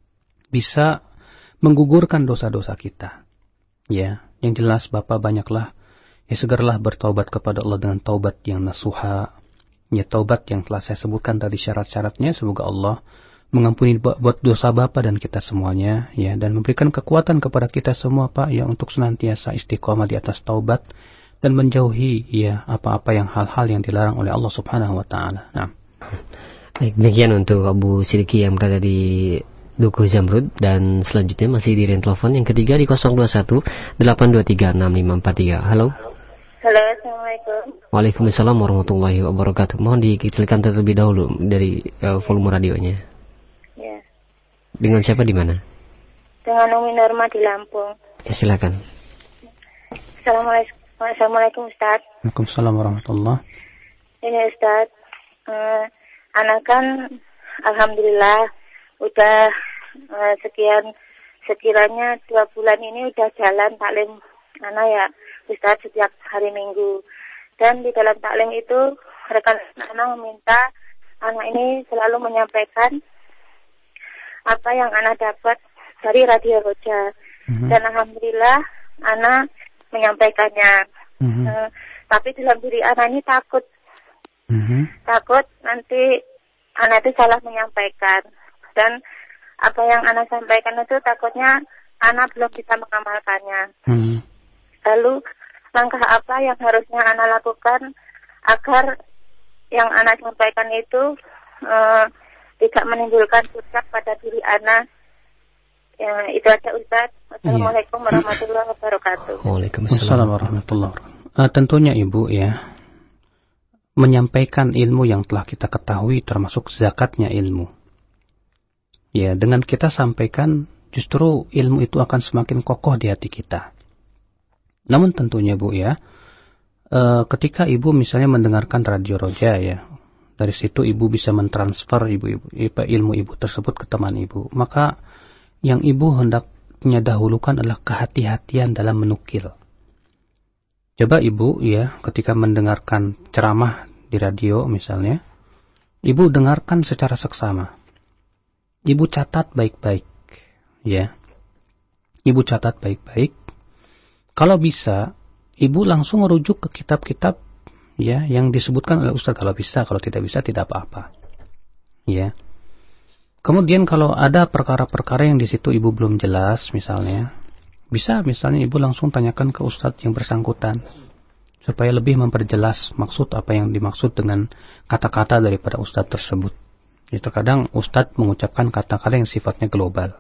bisa menggugurkan dosa-dosa kita. Ya, yang jelas Bapak banyaklah, ya segeralah bertaubat kepada Allah dengan taubat yang nasuha. Ya, taubat yang telah saya sebutkan tadi syarat-syaratnya. Semoga Allah mengampuni buat dosa Bapak dan kita semuanya, ya, dan memberikan kekuatan kepada kita semua Pak, ya, untuk senantiasa istiqomah di atas taubat dan menjauhi ya apa-apa yang hal-hal yang dilarang oleh Allah Subhanahu wa taala. Nah. Baik, demikian untuk Abu Sidki yang berada di Dukuh Zamrud, dan selanjutnya masih di line telepon yang ketiga di nol dua satu delapan dua tiga enam lima empat tiga. Halo. Halo, Assalamualaikum. Waalaikumsalam warahmatullahi wabarakatuh. Mohon dikecilkan terlebih dahulu dari uh, volume radionya. Ya. Dengan siapa di mana? Dengan Umi Norma di Lampung. Ya, silakan. Assalamualaikum, Assalamualaikum Ustaz. Waalaikumsalam warahmatullahi. Ini Ustaz, uh, anak kan alhamdulillah udah uh, sekian sekiranya dua bulan ini udah jalan taklim anak ya Ustaz setiap hari Minggu. Dan di dalam taklim itu rekan anak meminta anak ini selalu menyampaikan apa yang anak dapat dari Radio Roja. Mm-hmm. Dan alhamdulillah anak menyampaikannya. Mm-hmm. Uh, tapi dalam diri anak ini takut. Mm-hmm. Takut nanti anak itu salah menyampaikan. Dan apa yang anak sampaikan itu takutnya anak belum bisa mengamalkannya. Hmm. Lalu langkah apa yang harusnya anak lakukan agar yang anak sampaikan itu uh, tidak menimbulkan puncak pada diri anak. Ya, itu aja Ustaz. Assalamualaikum iya. warahmatullahi wabarakatuh. Waalaikumsalam warahmatullahi wabarakatuh. Uh, tentunya Ibu ya, menyampaikan ilmu yang telah kita ketahui termasuk zakatnya ilmu. Ya, dengan kita sampaikan, justru ilmu itu akan semakin kokoh di hati kita. Namun tentunya Bu ya, e, ketika Ibu misalnya mendengarkan Radio Roja ya, dari situ Ibu bisa mentransfer ibu-ibu, ilmu Ibu tersebut ke teman Ibu. Maka yang Ibu hendaknya dahulukan adalah kehati-hatian dalam menukil. Coba Ibu ya, ketika mendengarkan ceramah di radio misalnya, Ibu dengarkan secara seksama. Ibu catat baik-baik, ya. Ibu catat baik-baik. Kalau bisa, Ibu langsung merujuk ke kitab-kitab, ya, yang disebutkan oleh Ustaz. Kalau bisa, kalau tidak bisa, tidak apa-apa, ya. Kemudian kalau ada perkara-perkara yang di situ Ibu belum jelas, misalnya, bisa, misalnya Ibu langsung tanyakan ke Ustaz yang bersangkutan, supaya lebih memperjelas maksud apa yang dimaksud dengan kata-kata daripada Ustaz tersebut. Ya, terkadang Ustadz mengucapkan kata-kata yang sifatnya global.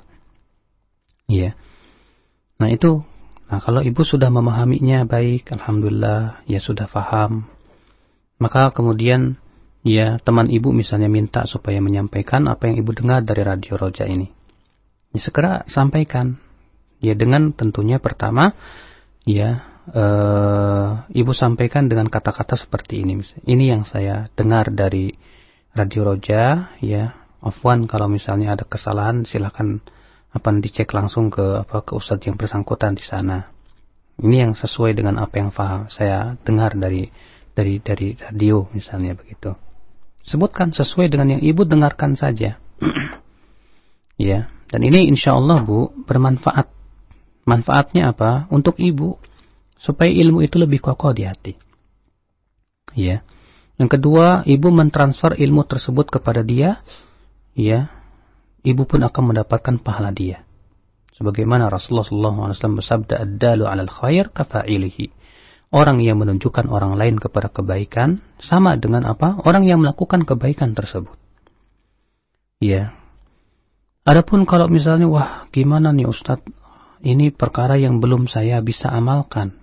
Ya. Nah itu, nah kalau Ibu sudah memahaminya baik, alhamdulillah, ya sudah paham. Maka kemudian, ya teman Ibu misalnya minta supaya menyampaikan apa yang Ibu dengar dari Radio Roja ini. Ya segera sampaikan. Ya dengan tentunya pertama, ya eh, Ibu sampaikan dengan kata-kata seperti ini. Ini yang saya dengar dari Radio Roja, ya, afwan kalau misalnya ada kesalahan silahkan apa dicek langsung ke apa ke Ustadz yang bersangkutan di sana. Ini yang sesuai dengan apa yang faham saya dengar dari dari dari radio misalnya begitu. Sebutkan sesuai dengan yang Ibu dengarkan saja. Ya, dan ini insya Allah Bu bermanfaat. Manfaatnya apa? Untuk Ibu supaya ilmu itu lebih kokoh di hati. Ya. Yang kedua, Ibu mentransfer ilmu tersebut kepada dia, ya, Ibu pun akan mendapatkan pahala dia. Sebagaimana Rasulullah shallallahu alaihi wasallam bersabda, "Ad-dalu 'alal khair kafa'ilihi." Orang yang menunjukkan orang lain kepada kebaikan sama dengan apa? Orang yang melakukan kebaikan tersebut. Ya. Adapun kalau misalnya, wah, gimana nih Ustadz? Ini perkara yang belum saya bisa amalkan.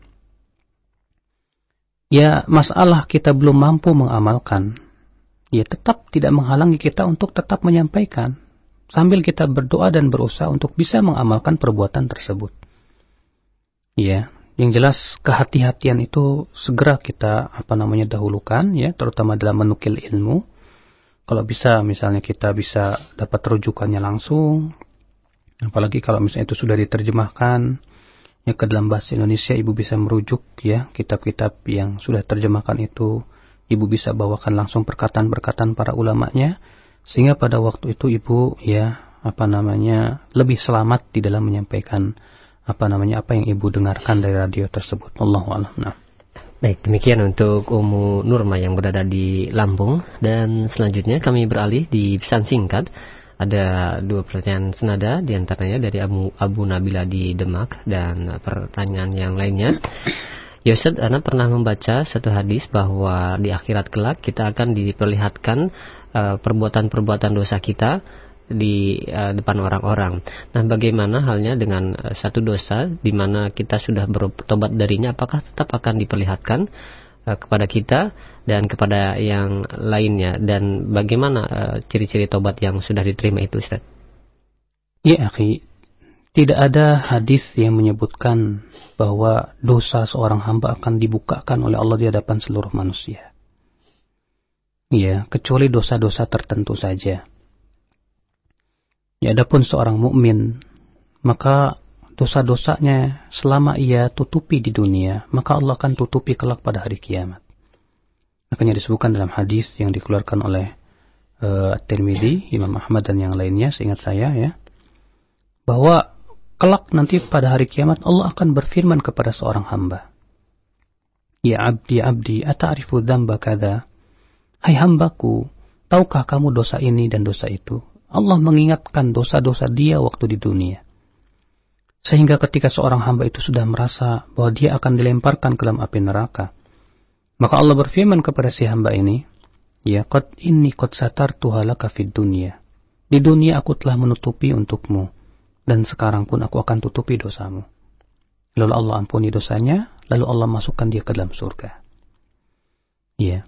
Ya, masalah kita belum mampu mengamalkan, ya tetap tidak menghalangi kita untuk tetap menyampaikan. Sambil kita berdoa dan berusaha untuk bisa mengamalkan perbuatan tersebut. Ya, yang jelas kehati-hatian itu segera kita apa namanya dahulukan, ya, terutama dalam menukil ilmu. Kalau bisa, misalnya kita bisa dapat rujukannya langsung. Apalagi kalau misalnya itu sudah diterjemahkan. Ya, ke dalam bahasa Indonesia Ibu bisa merujuk ya kitab-kitab yang sudah terjemahkan itu, Ibu bisa bawakan langsung perkataan-perkataan para ulamanya sehingga pada waktu itu Ibu ya apa namanya lebih selamat di dalam menyampaikan apa namanya apa yang Ibu dengarkan dari radio tersebut. Allahu a'lam. Nah. Baik, demikian untuk Ummu Nurma yang berada di Lampung, dan selanjutnya kami beralih di pesan singkat. Ada dua pertanyaan senada, diantaranya dari Abu, Abu Nabila di Demak, dan pertanyaan yang lainnya. Ya Ustaz, Ana pernah membaca satu hadis bahwa di akhirat kelak kita akan diperlihatkan uh, perbuatan-perbuatan dosa kita di uh, depan orang-orang. Nah, bagaimana halnya dengan uh, satu dosa di mana kita sudah bertobat darinya, apakah tetap akan diperlihatkan uh, kepada kita dan kepada yang lainnya, dan bagaimana uh, ciri-ciri tobat yang sudah diterima itu, Ustaz? Ya, akhi, tidak ada hadis yang menyebutkan bahwa dosa seorang hamba akan dibukakan oleh Allah di hadapan seluruh manusia. Ya, kecuali dosa-dosa tertentu saja. Ya, adapun seorang mukmin maka dosa-dosanya selama ia tutupi di dunia, maka Allah akan tutupi kelak pada hari kiamat. Makanya disebutkan dalam hadis yang dikeluarkan oleh uh, Tirmidzi, Imam Ahmad dan yang lainnya, seingat saya ya, bahwa kelak nanti pada hari kiamat Allah akan berfirman kepada seorang hamba, Ya abdi abdi, ata'rifu dzamba kadza? Hai hambaku, tahukah kamu dosa ini dan dosa itu? Allah mengingatkan dosa-dosa dia waktu di dunia. Sehingga ketika seorang hamba itu sudah merasa bahwa dia akan dilemparkan ke dalam api neraka, maka Allah berfirman kepada si hamba ini, Ya qad inni qad satartuha laka fid dunya. Di dunia aku telah menutupi untukmu, dan sekarang pun aku akan tutupi dosamu. Lalu Allah ampuni dosanya, lalu Allah masukkan dia ke dalam surga. Ya.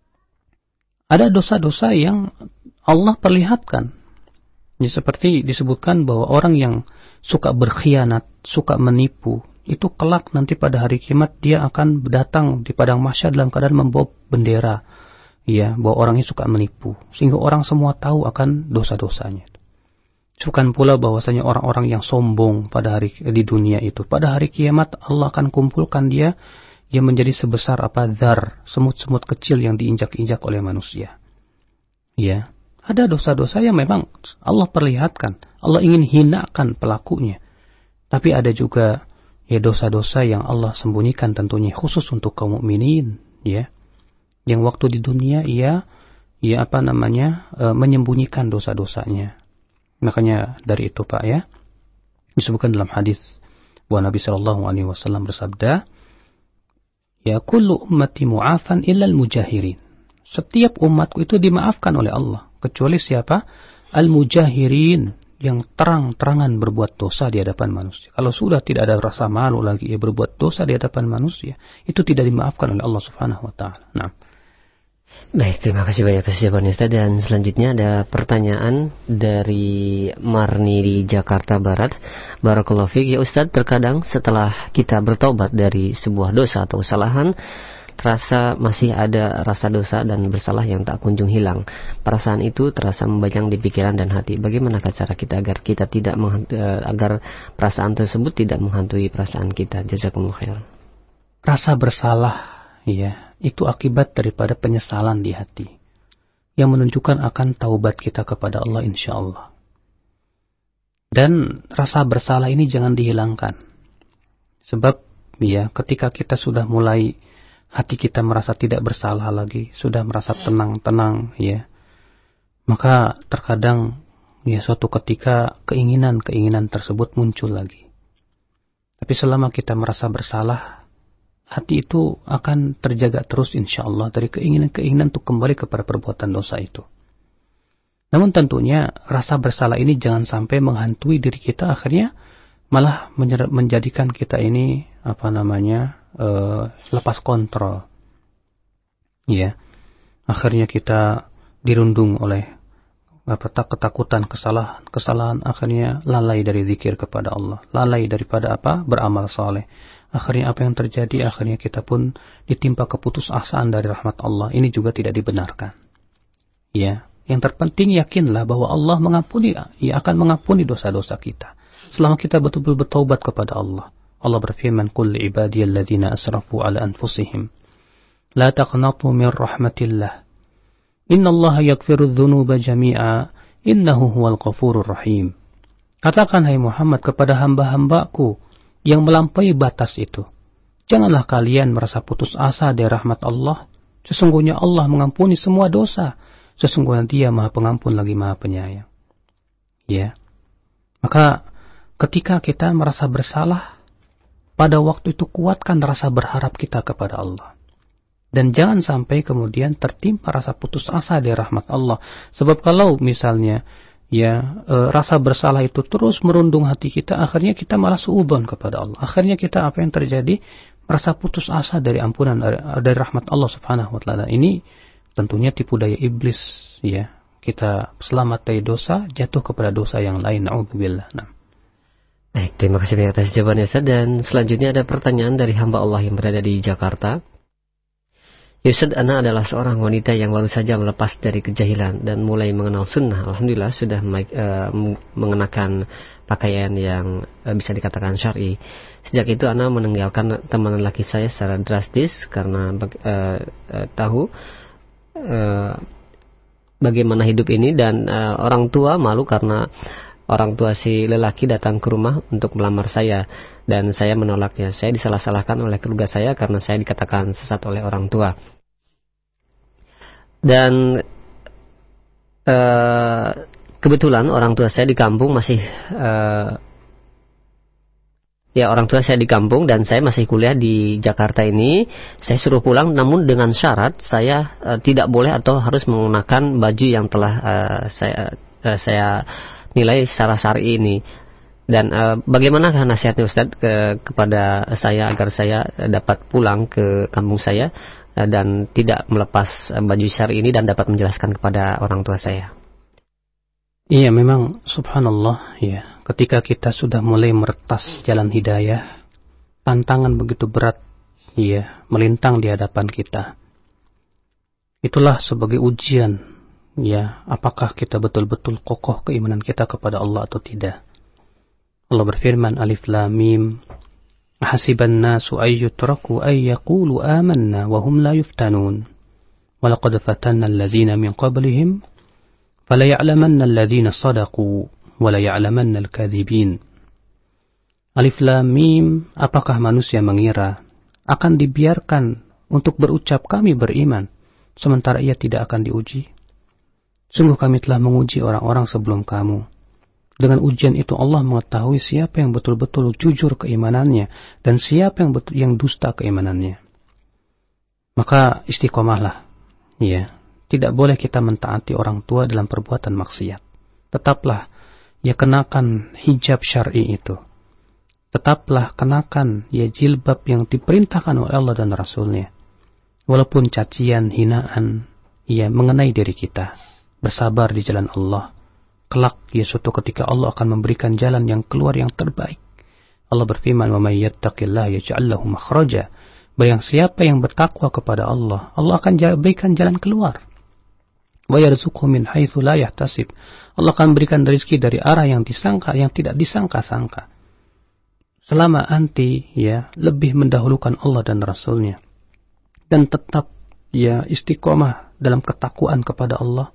Ada dosa-dosa yang Allah perlihatkan. Ya, seperti disebutkan bahwa orang yang suka berkhianat, suka menipu, itu kelak nanti pada hari kiamat dia akan datang di padang mahsyar dalam keadaan membawa bendera, ya, bahwa orangnya suka menipu, sehingga orang semua tahu akan dosa-dosanya. Bukan pula bahwasanya orang-orang yang sombong pada hari di dunia itu, pada hari kiamat Allah akan kumpulkan dia yang menjadi sebesar apa dzar, semut-semut kecil yang diinjak-injak oleh manusia. Ya. Ada dosa-dosa yang memang Allah perlihatkan, Allah ingin hinakan pelakunya. Tapi ada juga ya dosa-dosa yang Allah sembunyikan tentunya khusus untuk kaum mukminin, ya. Yang waktu di dunia ia ya apa namanya e, menyembunyikan dosa-dosanya. Makanya dari itu Pak ya, disebutkan dalam hadis bahwa Nabi Shallallahu Alaihi Wasallam bersabda, ya kullu ummati mu'afan illal mujahirin. Setiap umatku itu dimaafkan oleh Allah, kecuali siapa? Al-mujahirin, yang terang-terangan berbuat dosa di hadapan manusia. Kalau sudah tidak ada rasa malu lagi, ia berbuat dosa di hadapan manusia, itu tidak dimaafkan oleh Allah Subhanahu Wa Taala. Nah. Baik, terima kasih banyak atas jawabannya Ustaz. Dan selanjutnya ada pertanyaan dari Marni di Jakarta Barat. Barakallahu fiik ya Ustaz, terkadang setelah kita bertobat dari sebuah dosa atau kesalahan, terasa masih ada rasa dosa dan bersalah yang tak kunjung hilang. Perasaan itu terasa membajang di pikiran dan hati. Bagaimanakah cara kita agar kita tidak agar perasaan tersebut tidak menghantui perasaan kita? Jazakumullah khairan. Rasa bersalah ya, itu akibat daripada penyesalan di hati yang menunjukkan akan taubat kita kepada Allah insyaallah. Dan rasa bersalah ini jangan dihilangkan. Sebab ya, ketika kita sudah mulai hati kita merasa tidak bersalah lagi, sudah merasa tenang-tenang ya, maka terkadang ya suatu ketika keinginan-keinginan tersebut muncul lagi. Tapi selama kita merasa bersalah, hati itu akan terjaga terus insyaallah dari keinginan-keinginan untuk kembali kepada perbuatan dosa itu. Namun tentunya rasa bersalah ini jangan sampai menghantui diri kita, akhirnya malah menjadikan kita ini apa namanya Uh, lepas kontrol, ya. Akhirnya kita dirundung oleh apa ketakutan, kesalahan, kesalahan. Akhirnya lalai dari zikir kepada Allah, lalai daripada apa beramal saleh. Akhirnya apa yang terjadi? Akhirnya kita pun ditimpa keputusasaan dari rahmat Allah. Ini juga tidak dibenarkan. Ya, yang terpenting yakinlah bahwa Allah mengampuni, ia akan mengampuni dosa-dosa kita selama kita betul-betul bertaubat kepada Allah. Allah berfirman, "Qul li ibadiyalladzina asrafu ala anfusihim la taqnatu min rahmatillah. Innallaha yaghfiru dzunuba jami'a, innahu huwal ghafurur rahim." Katakan hai Muhammad kepada hamba-hambaku yang melampaui batas itu, janganlah kalian merasa putus asa dari rahmat Allah. Sesungguhnya Allah mengampuni semua dosa. Sesungguhnya Dia Maha Pengampun lagi Maha Penyayang. Ya. Maka ketika kita merasa bersalah, pada waktu itu kuatkan rasa berharap kita kepada Allah. Dan jangan sampai kemudian tertimpa rasa putus asa dari rahmat Allah. Sebab kalau misalnya ya e, rasa bersalah itu terus merundung hati kita, akhirnya kita malah suudzon kepada Allah. Akhirnya kita apa yang terjadi? Merasa putus asa dari ampunan dari, dari rahmat Allah Subhanahu wa taala. Ini tentunya tipu daya iblis ya. Kita selamat dari dosa, jatuh kepada dosa yang lain. Na'udzubillah. Nah. Baik, terima kasih banyak atas jawabannya Ustaz. Dan selanjutnya ada pertanyaan dari hamba Allah yang berada di Jakarta. Ustaz, ana adalah seorang wanita yang baru saja melepas dari kejahilan dan mulai mengenal sunnah. Alhamdulillah sudah uh, mengenakan pakaian yang uh, bisa dikatakan syar'i. Sejak itu ana meninggalkan teman laki saya secara drastis karena uh, uh, tahu uh, bagaimana hidup ini, dan uh, orang tua malu karena orang tua si lelaki datang ke rumah untuk melamar saya dan saya menolaknya. Saya disalah-salahkan oleh keluarga saya karena saya dikatakan sesat oleh orang tua. Dan uh, kebetulan orang tua saya di kampung masih uh, ya orang tua saya di kampung dan saya masih kuliah di Jakarta ini. Saya suruh pulang, namun dengan syarat saya uh, tidak boleh atau harus menggunakan baju yang telah uh, saya uh, saya nilai secara syar'i ini. Dan uh, bagaimana nasihatnya Ustaz ke, kepada saya agar saya dapat pulang ke kampung saya uh, dan tidak melepas uh, baju syar'i ini dan dapat menjelaskan kepada orang tua saya? Iya, memang subhanallah ya, ketika kita sudah mulai meretas jalan hidayah, tantangan begitu berat ya melintang di hadapan kita. Itulah sebagai ujian ya, apakah kita betul-betul kokoh keimanan kita kepada Allah atau tidak. Allah berfirman, Alif Lam Mim, hasiban nasu ay yutraku ay yaqulu amanna wa hum la yuftanun wa laqad fatanna alladhina min qablihim fala ya'lamanna alladhina sadaqu wa la ya'lamanna al-kadhibin. Alif Lam Mim, apakah manusia mengira akan dibiarkan untuk berucap kami beriman sementara ia tidak akan diuji? Sungguh kami telah menguji orang-orang sebelum kamu. Dengan ujian itu Allah mengetahui siapa yang betul-betul jujur keimanannya dan siapa yang betul yang dusta keimanannya. Maka istiqomahlah. Ya, tidak boleh kita mentaati orang tua dalam perbuatan maksiat. Tetaplah ya kenakan hijab syar'i itu. Tetaplah kenakan ya jilbab yang diperintahkan oleh Allah dan Rasulnya. Walaupun cacian, hinaan ya mengenai diri kita. Bersabar di jalan Allah. Kelak ya suatu ketika Allah akan memberikan jalan yang keluar yang terbaik. Allah berfirman, "Wa may yattaqillaha yaj'al lahu makhraja." Barang siapa yang bertakwa kepada Allah, Allah akan berikan jalan keluar. Wa yarzuqhu min haitsu la yahtasib. Allah akan berikan rezeki dari arah yang disangka, yang tidak disangka-sangka. Selama anti ya lebih mendahulukan Allah dan Rasulnya dan tetap ya istiqomah dalam ketakwaan kepada Allah,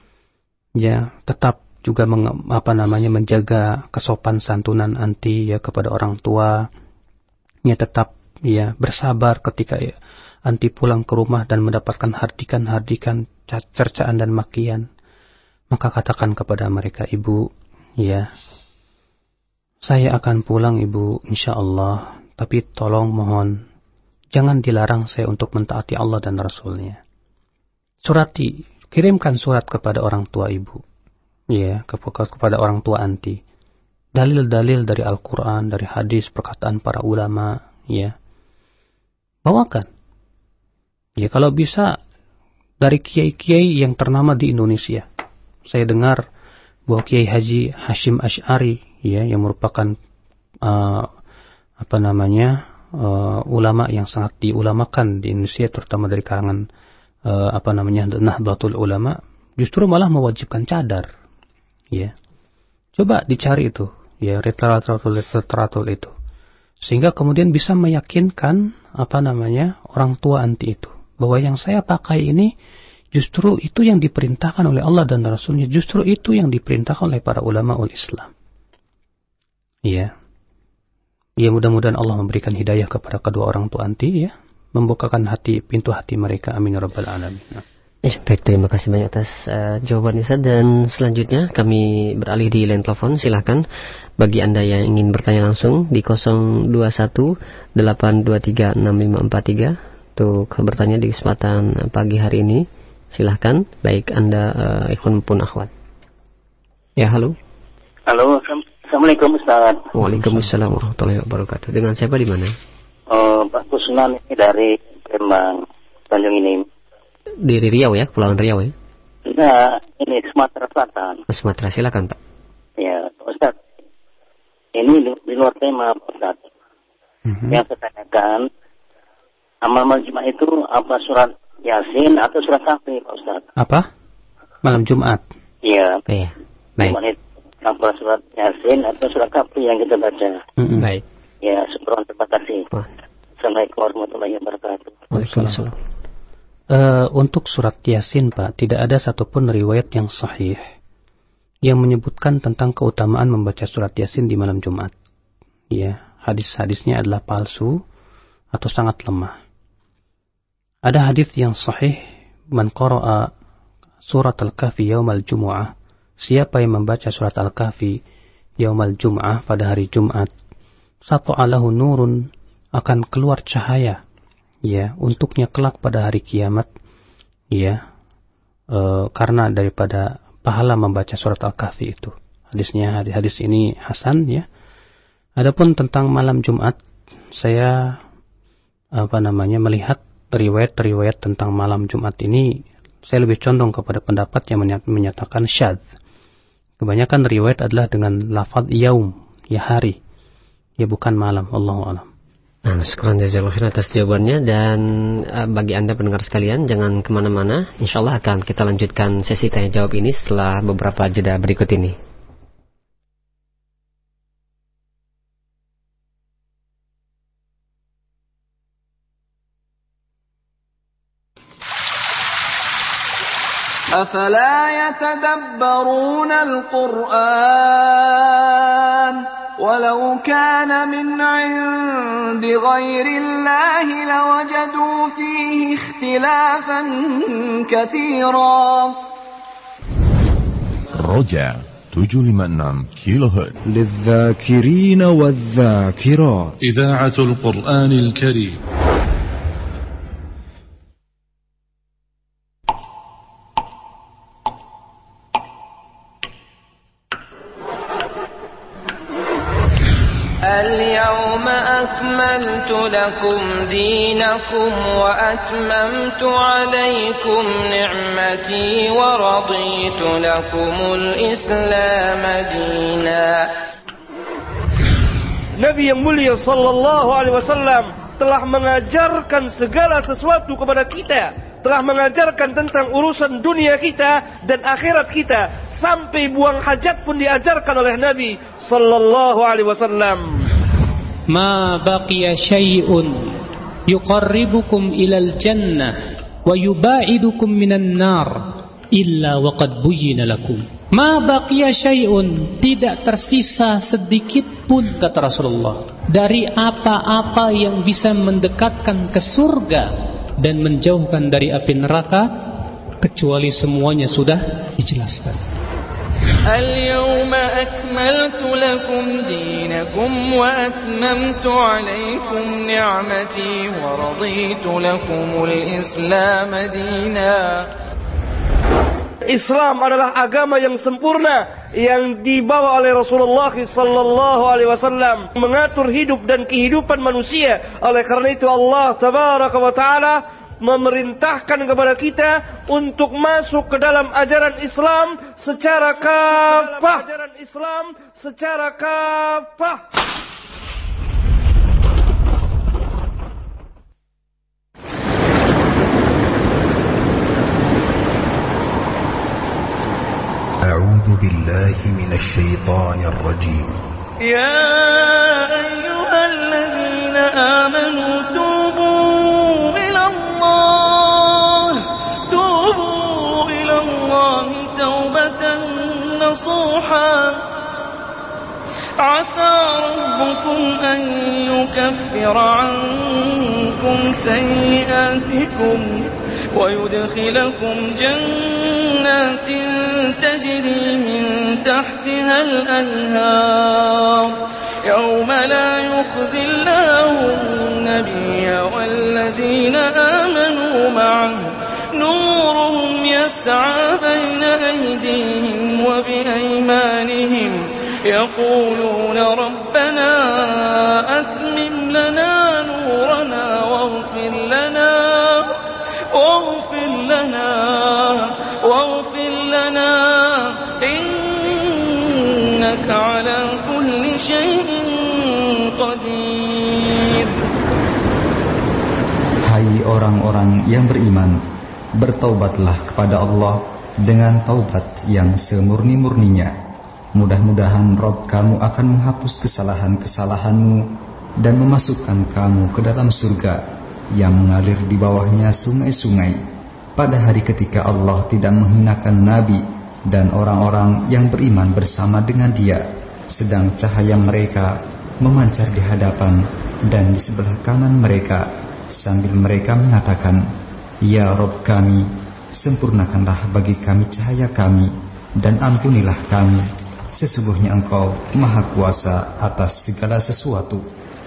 ya tetap juga meng, apa namanya menjaga kesopan santunan anti ya kepada orang tua, ya tetap ya bersabar ketika ya, anti pulang ke rumah dan mendapatkan hardikan-hardikan cercaan dan makian. Maka katakan kepada mereka, ibu ya saya akan pulang ibu insyaallah, tapi tolong mohon jangan dilarang saya untuk mentaati Allah dan Rasulnya. Surati, kirimkan surat kepada orang tua ibu, ya, kepada orang tua anti. Dalil-dalil dari Al-Quran, dari hadis, perkataan para ulama, ya. Bawakan. Ya, kalau bisa dari kiai-kiai yang ternama di Indonesia. Saya dengar bahwa Kiai Haji Hashim Asy'ari, ya, yang merupakan uh, apa namanya uh, ulama yang sangat diulamakan di Indonesia, terutama dari kalangan uh, apa namanya Nahdlatul Ulama, justru malah mewajibkan cadar. Ya, coba dicari itu, ya literatur-literatur itu, sehingga kemudian bisa meyakinkan apa namanya orang tua anti itu bahwa yang saya pakai ini justru itu yang diperintahkan oleh Allah dan Rasulnya, justru itu yang diperintahkan oleh para ulama ul Islam. Ya, ya mudah-mudahan Allah memberikan hidayah kepada kedua orang tua anti, ya, membukakan hati pintu hati mereka. Amin ya rabbal alamin. Eh, baik, terima kasih banyak atas uh, jawaban Ustaz. Dan selanjutnya kami beralih di line telepon. Silahkan bagi Anda yang ingin bertanya langsung di nol dua satu delapan dua tiga enam lima empat tiga untuk bertanya di kesempatan pagi hari ini. Silahkan, baik Anda uh, ikhwan maupun akhwat. Ya, halo. Halo, Assalamualaikum Ustaz. Waalaikumsalam warahmatullahi wabarakatuh. Dengan siapa di mana? Uh, Pak Kusnan ini dari Palembang, Tanjung ini. Di Riau ya, Kepulauan Riau ya? Nah, ini Sumatera Selatan. Sumatera, silakan Pak. Ya, Ustaz. Ini di, di luar tema, Ustaz. Mm-hmm. Yang saya tanyakan, amal majma' itu apa surat Yasin atau surat Kahfi, Pak Ustaz? Apa? Malam Jumat. Iya. Iya. Baik. Jumat itu apa surat Yasin atau surat Kahfi yang kita baca? Mm-hmm. Baik. Ya, syukur terima kasih. Assalamualaikum warahmatullahi wabarakatuh. Waalaikumsalam. Uh, untuk surat Yasin, Pak, tidak ada satupun riwayat yang sahih yang menyebutkan tentang keutamaan membaca surat Yasin di malam Jumat. Ya, hadis-hadisnya adalah palsu atau sangat lemah. Ada hadis yang sahih, man qara'a surat Al-Kahfi yaumal Jumu'ah, siapa yang membaca surat Al-Kahfi yaumal Jumu'ah pada hari Jumat, sata'alahu nurun, akan keluar cahaya, ya, untuknya kelak pada hari kiamat, ya, e, karena daripada pahala membaca surat Al-Kahfi itu. Hadisnya, hadis-hadis ini hasan, ya. Adapun tentang malam Jumat, saya apa namanya melihat riwayat-riwayat tentang malam Jumat ini, saya lebih condong kepada pendapat yang menyatakan syadz. Kebanyakan riwayat adalah dengan lafaz yaum, ya hari, ya bukan malam. Allahu a'lam. Nah, syukur jazakallahu khairan atas jawabannya, dan uh, bagi Anda pendengar sekalian jangan kemana-mana. Insyaallah akan kita lanjutkan sesi tanya jawab ini setelah beberapa jeda berikut ini. أفلا يتدبرون القرآن ولو كان من عند غير الله لوجدوا فيه اختلافا كثيرا. رجع tujuh lima enam كيلو هرتز للذاكرين والذاكرات. إذاعة القرآن الكريم. اليوم أكملت لكم دينكم وأتممت عليكم نعمتي ورضيت لكم الإسلام دينا. Nabi yang mulia sallallahu alaihi wasallam telah mengajarkan segala sesuatu kepada kita, telah mengajarkan tentang urusan dunia kita dan akhirat kita, sampai buang hajat pun diajarkan oleh Nabi sallallahu alaihi wasallam. Ma baqiya syai'un yuqarribukum ilal jannah wa yubaidukum minan nar illa waqad buyyina lakum. Ma baqiya syai'un, tidak tersisa sedikit pun, kata Rasulullah, dari apa-apa yang bisa mendekatkan ke surga dan menjauhkan dari api neraka, kecuali semuanya sudah dijelaskan. Al-yawma akmaltu lakum dinakum wa atmamtu alaykum ni'mati wa raditu lakumul Islam dina. Islam adalah agama yang sempurna yang dibawa oleh Rasulullah sallallahu alaihi wasallam, mengatur hidup dan kehidupan manusia. Oleh karena itu Allah tabaraka wa taala memerintahkan kepada kita untuk masuk ke dalam ajaran Islam secara kafah. Ajaran Islam secara kafah. أعوذ بالله من الشيطان الرجيم. يا أيها الذين آمنوا توبوا إلى الله توبوا إلى الله توبة نصوحا عسى ربكم أن يكفر عنكم سيئاتكم ويدخلكم جنات تجري من تحتها الأنهار يوم لا يخزي الله النبي والذين آمنوا معه نورهم يسعى بين أيديهم وبأيمانهم يقولون ربنا أتمم لنا نورنا واغفر لنا واغفر لنا واغفر لنا إنك على كل شيء قدير. Hai orang-orang yang beriman, Bertaubatlah kepada Allah dengan taubat yang semurni-murninya. Mudah-mudahan Rabb kamu akan menghapus kesalahan-kesalahanmu dan memasukkan kamu ke dalam surga yang mengalir di bawahnya sungai-sungai pada hari ketika Allah tidak menghinakan Nabi dan orang-orang yang beriman bersama dengan dia, sedang cahaya mereka memancar di hadapan dan di sebelah kanan mereka sambil mereka mengatakan, Ya Rabb kami, sempurnakanlah bagi kami cahaya kami dan ampunilah kami, sesungguhnya Engkau Maha Kuasa atas segala sesuatu.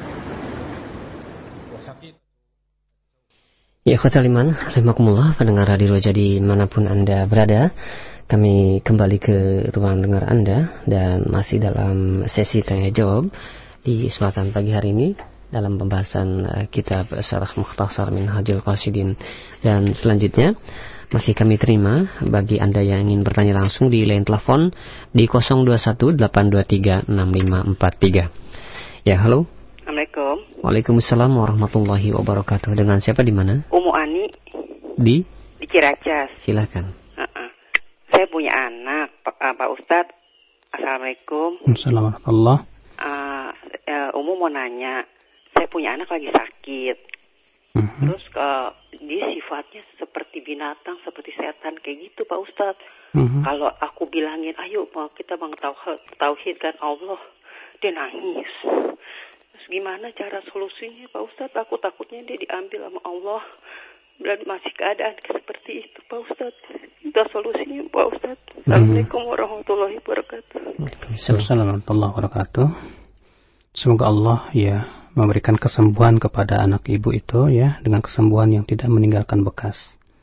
Ya khotul iman, rahimakumullah, pendengar Radio Jadi manapun Anda berada, kami kembali ke ruang dengar Anda dan masih dalam sesi tanya jawab di kesempatan pagi hari ini dalam pembahasan uh, kitab Syarah Mukhtasar Minhajul Qasidin. Dan selanjutnya masih kami terima bagi Anda yang ingin bertanya langsung di line telepon di nol dua satu delapan dua tiga enam lima empat tiga. Ya, halo. Assalamualaikum. Waalaikumsalam warahmatullahi wabarakatuh. Dengan siapa di mana? Umu Ani. Di? Di Ciracas. Silakan. Uh-uh. Saya punya anak, Pak, uh, Pak Ustadz. Assalamualaikum. Assalamualaikum. Uh, uh, Umu mau nanya, saya punya anak lagi sakit. Uh-huh. Terus uh, dia sifatnya seperti binatang, seperti setan kayak gitu, Pak Ustadz. Uh-huh. Kalau aku bilangin, ayo mau kita mengtauhidkan Allah, dia nangis. Terus gimana cara solusinya, Pak Ustadz? Aku takutnya dia diambil sama Allah. Dan masih keadaan seperti itu, Pak Ustadz. Itu solusinya, Pak Ustadz. Assalamualaikum warahmatullahi wabarakatuh. Waalaikumsalam warahmatullahi wabarakatuh. Semoga Allah ya memberikan kesembuhan kepada anak ibu itu ya, dengan kesembuhan yang tidak meninggalkan bekas.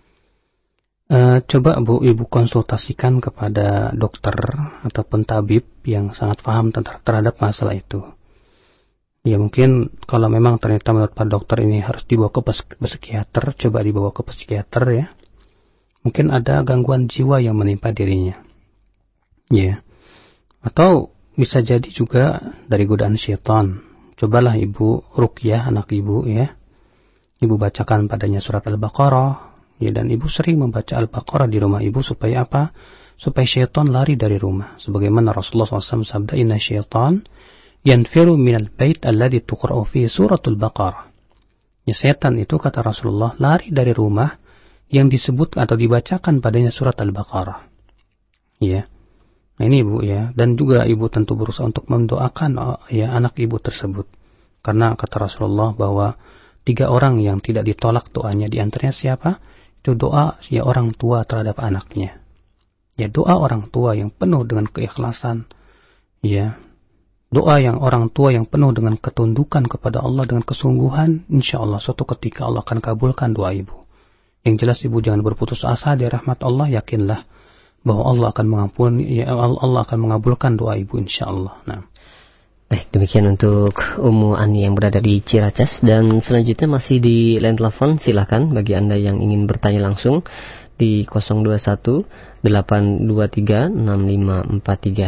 E, coba Bu Ibu konsultasikan kepada dokter ataupun tabib yang sangat paham terhadap masalah itu. Ya mungkin kalau memang ternyata menurut Pak Dokter ini harus dibawa ke psikiater, coba dibawa ke psikiater ya. Mungkin ada gangguan jiwa yang menimpa dirinya. Ya. Atau bisa jadi juga dari godaan syaitan. Cobalah ibu ruqyah anak ibu ya. Ibu bacakan padanya surat Al-Baqarah. Ya, dan ibu sering membaca Al-Baqarah di rumah ibu supaya apa? Supaya syaitan lari dari rumah. Sebagaimana Rasulullah shallallahu alaihi wasallam sabda, Inna syaitan yanfiru minal bait alladhi tuqra'u fihi suratul Baqarah. Ya, setan itu kata Rasulullah lari dari rumah yang disebut atau dibacakan padanya surat Al-Baqarah. Ya. Nah ini ibu ya, dan juga ibu tentu berusaha untuk mendoakan ya anak ibu tersebut. Karena kata Rasulullah bahwa tiga orang yang tidak ditolak doanya, di antaranya siapa? Itu doa ya orang tua terhadap anaknya. Ya, doa orang tua yang penuh dengan keikhlasan. Ya. Doa yang orang tua yang penuh dengan ketundukan kepada Allah dengan kesungguhan, insya Allah suatu ketika Allah akan kabulkan doa ibu. Yang jelas ibu jangan berputus asa dari rahmat Allah, yakinlah bahwa Allah akan mengampuni, ya Allah akan mengabulkan doa ibu insya Allah. Nah. Baik, demikian untuk Umu Ani yang berada di Ciracas. Dan selanjutnya masih di line telepon, silakan bagi Anda yang ingin bertanya langsung di nol dua satu delapan dua tiga enam lima empat tiga.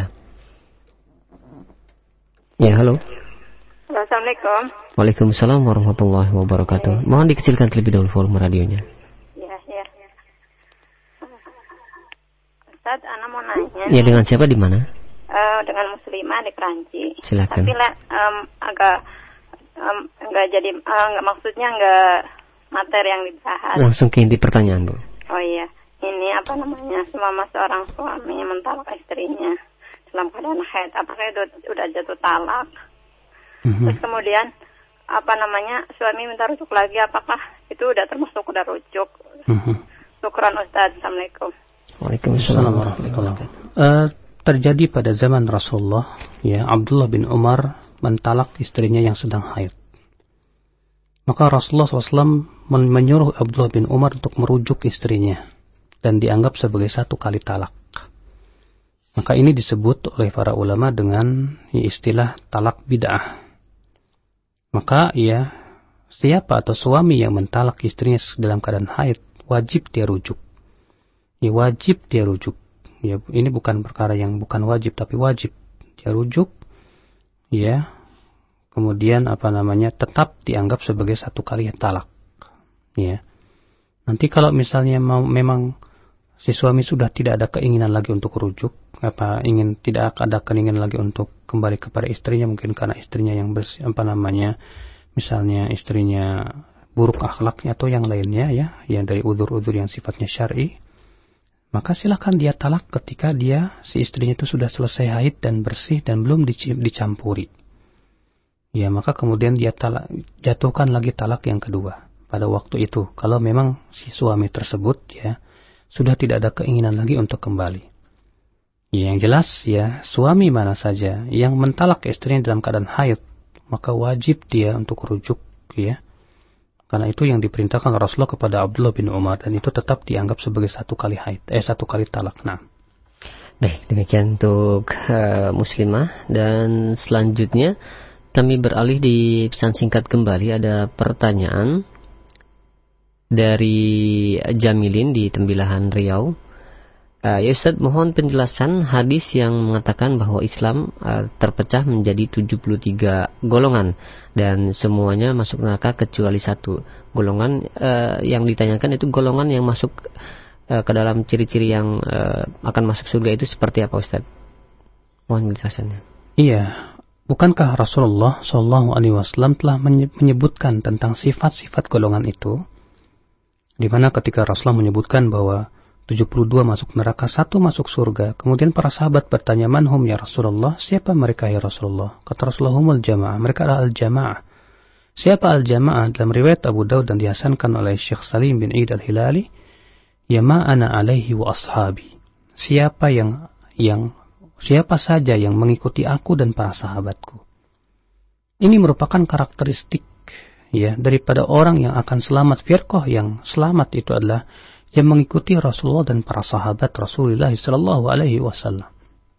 Ya, halo. Assalamualaikum. Waalaikumsalam warahmatullahi wabarakatuh. Mohon dikecilkan terlebih dahulu volume radionya. Ya, ya. Ustaz, Ana mau nanya. Ya, dengan siapa di mana? Uh, dengan Muslimah di Keranci. Silakan. Tapi lah um, agak um, enggak jadi uh, enggak maksudnya enggak materi yang dibahas. Langsung ke inti pertanyaan, Bu. Oh iya. Ini apa namanya? Semama seorang suami mentalak istrinya dalam keadaan haid, apakah itu udah jatuh talak? Mm-hmm. Terus kemudian apa namanya suami minta rujuk lagi, apakah itu udah termasuk udah rujuk? Mm-hmm. Syukran Ustaz. Assalamualaikum. Waalaikumsalam warahmatullahi wabarakatuh. Uh, terjadi pada zaman Rasulullah, ya Abdullah bin Umar mentalak istrinya yang sedang haid. Maka Rasulullah shallallahu alaihi wasallam menyuruh Abdullah bin Umar untuk merujuk istrinya dan dianggap sebagai satu kali talak. Maka ini disebut oleh para ulama dengan istilah talak bid'ah. Maka ya siapa atau suami yang mentalak istrinya dalam keadaan haid, wajib dia rujuk. Ya, wajib dia rujuk. Ya, ini bukan perkara yang bukan wajib tapi wajib dia rujuk. Ya. Kemudian apa namanya tetap dianggap sebagai satu kali talak. Ya. Nanti kalau misalnya mau memang si suami sudah tidak ada keinginan lagi untuk rujuk, apa ingin tidak ada keinginan lagi untuk kembali kepada istrinya, mungkin karena istrinya yang bersih, apa namanya, misalnya istrinya buruk akhlaknya atau yang lainnya ya, yang dari udzur-udzur yang sifatnya syar'i, maka silakan dia talak ketika dia si istrinya itu sudah selesai haid dan bersih dan belum dicampuri. Ya, maka kemudian dia talak, jatuhkan lagi talak yang kedua pada waktu itu, kalau memang si suami tersebut ya sudah tidak ada keinginan lagi untuk kembali. Ya, yang jelas ya, suami mana saja yang mentalak istrinya dalam keadaan haid, maka wajib dia untuk rujuk ya. Karena itu yang diperintahkan Rasulullah kepada Abdullah bin Umar, dan itu tetap dianggap sebagai satu kali haid, eh satu kali talak. Nah. Baik, demikian untuk uh, muslimah, dan selanjutnya kami beralih di pesan singkat kembali. Ada pertanyaan dari Jamilin di Tembilahan Riau. Uh, ya Ustaz, mohon penjelasan hadis yang mengatakan bahwa Islam uh, terpecah menjadi tujuh puluh tiga golongan dan semuanya masuk neraka kecuali satu. Golongan uh, yang ditanyakan itu golongan yang masuk uh, ke dalam ciri-ciri yang uh, akan masuk surga itu seperti apa, Ustaz? Mohon penjelasannya. Iya, bukankah Rasulullah shallallahu alaihi wasallam telah menyebutkan tentang sifat-sifat golongan itu? Di mana ketika Rasulullah menyebutkan bahwa tujuh puluh dua masuk neraka, satu masuk surga. Kemudian para sahabat bertanya, manhum ya Rasulullah? Siapa mereka ya Rasulullah? Kata Rasulullah, humul jamaah. Mereka adalah al-jamaah. Siapa al-jamaah? Dalam riwayat Abu Daud dan dihasankan oleh Syekh Salim bin Eid al-Hilali, ya ma ana alaihi wa ashabi. Siapa yang yang siapa saja yang mengikuti aku dan para sahabatku. Ini merupakan karakteristik ya daripada orang yang akan selamat. Firqah yang selamat itu adalah yang mengikuti Rasulullah dan para sahabat Rasulullah sallallahu alaihi wasallam.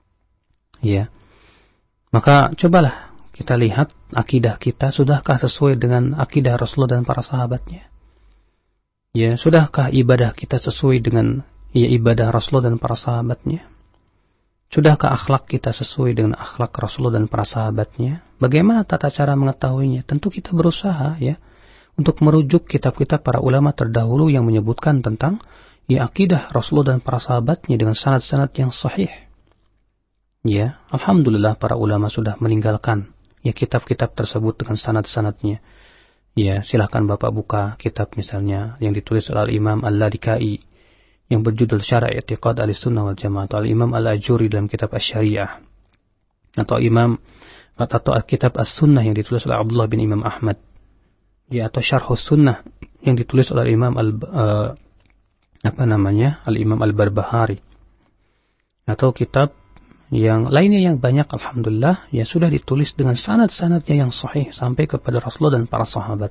Ya. Maka cobalah kita lihat akidah kita, sudahkah sesuai dengan akidah Rasulullah dan para sahabatnya? Ya, sudahkah ibadah kita sesuai dengan ya ibadah Rasulullah dan para sahabatnya? Sudahkah akhlak kita sesuai dengan akhlak Rasulullah dan para sahabatnya? Bagaimana tata cara mengetahuinya? Tentu kita berusaha ya untuk merujuk kitab-kitab para ulama terdahulu yang menyebutkan tentang ya akidah Rasulullah dan para sahabatnya dengan sanad-sanad yang sahih. Ya, alhamdulillah para ulama sudah meninggalkan ya kitab-kitab tersebut dengan sanad-sanadnya. Ya, silahkan Bapak buka kitab misalnya yang ditulis oleh Imam Al-Ladikai yang berjudul Syara' I'tiqad Ahlussunnah wal Jamaah, atau Imam Al-Ajuri dalam kitab Asy-Syariah, atau Imam atau kitab As-Sunnah yang ditulis oleh Abdullah bin Imam Ahmad. Ya, atau Syarhus Sunnah yang ditulis oleh Imam al uh, apa namanya Al-Imam Al-Barbahari, atau kitab yang lainnya yang banyak alhamdulillah ya sudah ditulis dengan sanad-sanadnya yang sahih sampai kepada Rasulullah dan para sahabat.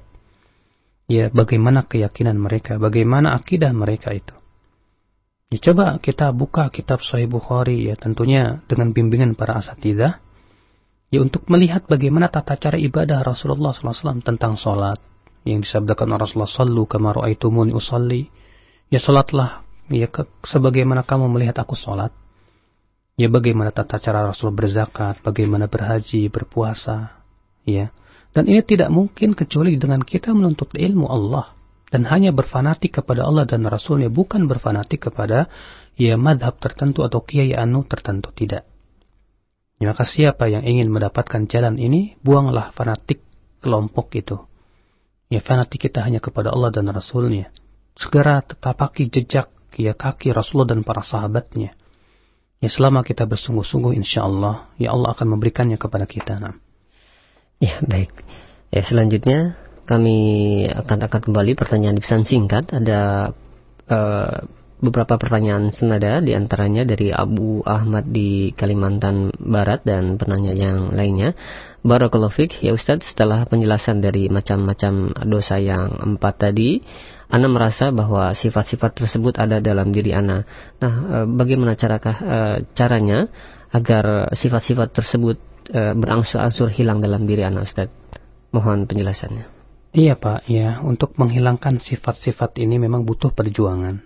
Ya, bagaimana keyakinan mereka, bagaimana akidah mereka itu. Ya, coba kita buka kitab Sahih Bukhari ya, tentunya dengan bimbingan para asatidzah. Ya, untuk melihat bagaimana tata cara ibadah Rasulullah sallallahu alaihi wasallam tentang sholat yang disabdakan oleh Rasulullah, sallu kama ra'aitumuni usalli. Ya, sholatlah ya ke, sebagaimana kamu melihat aku sholat. Ya, bagaimana tata cara Rasul berzakat, bagaimana berhaji, berpuasa. Ya, dan ini tidak mungkin kecuali dengan kita menuntut ilmu Allah dan hanya berfanatik kepada Allah dan Rasulnya, bukan berfanatik kepada ya madhab tertentu atau kiai anu tertentu, tidak. Ya, maka siapa yang ingin mendapatkan jalan ini, buanglah fanatik kelompok itu. Ya, fanatik kita hanya kepada Allah dan Rasulnya. Segera tetapaki jejak ya kaki Rasulullah dan para sahabatnya. Ya, selama kita bersungguh-sungguh, insya Allah, ya Allah akan memberikannya kepada kita. Nah. Ya, baik. Ya, selanjutnya kami akan angkat kembali pertanyaan di pesan singkat. Ada uh, beberapa pertanyaan senada, di antaranya dari Abu Ahmad di Kalimantan Barat dan penanya yang lainnya. Barakallahu fiik, ya Ustadz, setelah penjelasan dari macam-macam dosa yang empat tadi, Ana merasa bahwa sifat-sifat tersebut ada dalam diri Ana. Nah, e, bagaimana carakah, e, caranya agar sifat-sifat tersebut e, berangsur-angsur hilang dalam diri Ana, Ustadz? Mohon penjelasannya. Iya Pak, ya, untuk menghilangkan sifat-sifat ini memang butuh perjuangan.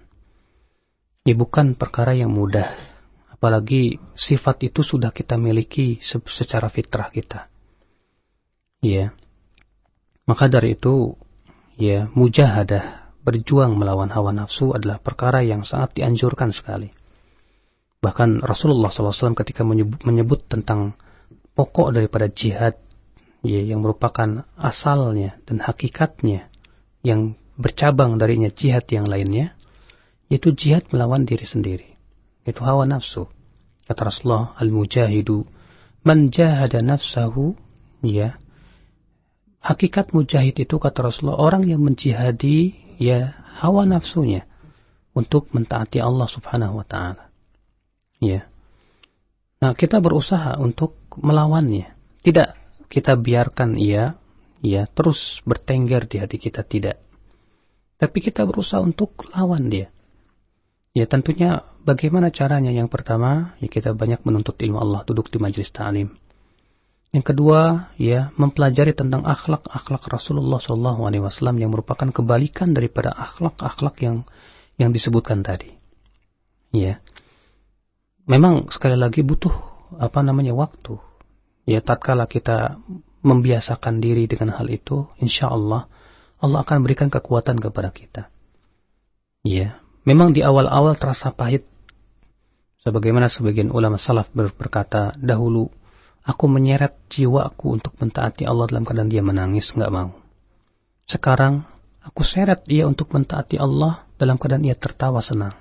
Ini bukan perkara yang mudah, apalagi sifat itu sudah kita miliki secara fitrah kita. Ya, maka dari itu, ya, mujahadah, berjuang melawan hawa nafsu adalah perkara yang sangat dianjurkan sekali. Bahkan Rasulullah shallallahu alaihi wasallam ketika menyebut, menyebut tentang pokok daripada jihad, ya, yang merupakan asalnya dan hakikatnya, yang bercabang darinya jihad yang lainnya, yaitu jihad melawan diri sendiri, yaitu hawa nafsu. Kata Rasulullah, al-mujahidu man jahada nafsahu, ya, hakikat mujahid itu kata Rasulullah orang yang menjihadi ya hawa nafsunya untuk mentaati Allah Subhanahu wa taala. Ya. Nah, kita berusaha untuk melawannya. Tidak kita biarkan ia ya terus bertengger di hati kita, tidak. Tapi kita berusaha untuk lawan dia. Ya, tentunya bagaimana caranya? Yang pertama, ya kita banyak menuntut ilmu Allah, duduk di majelis ta'lim. Yang kedua, ya mempelajari tentang akhlak-akhlak Rasulullah shallallahu alaihi wasallam yang merupakan kebalikan daripada akhlak-akhlak yang yang disebutkan tadi. Ya, memang sekali lagi butuh apa namanya waktu. Ya, tatkala kita membiasakan diri dengan hal itu, insya Allah Allah akan berikan kekuatan kepada kita. Ya. Memang di awal-awal terasa pahit. Sebagaimana sebagian ulama salaf berkata, dahulu aku menyeret jiwaku untuk mentaati Allah dalam keadaan dia menangis, enggak mau. Sekarang aku seret dia untuk mentaati Allah dalam keadaan ia tertawa senang.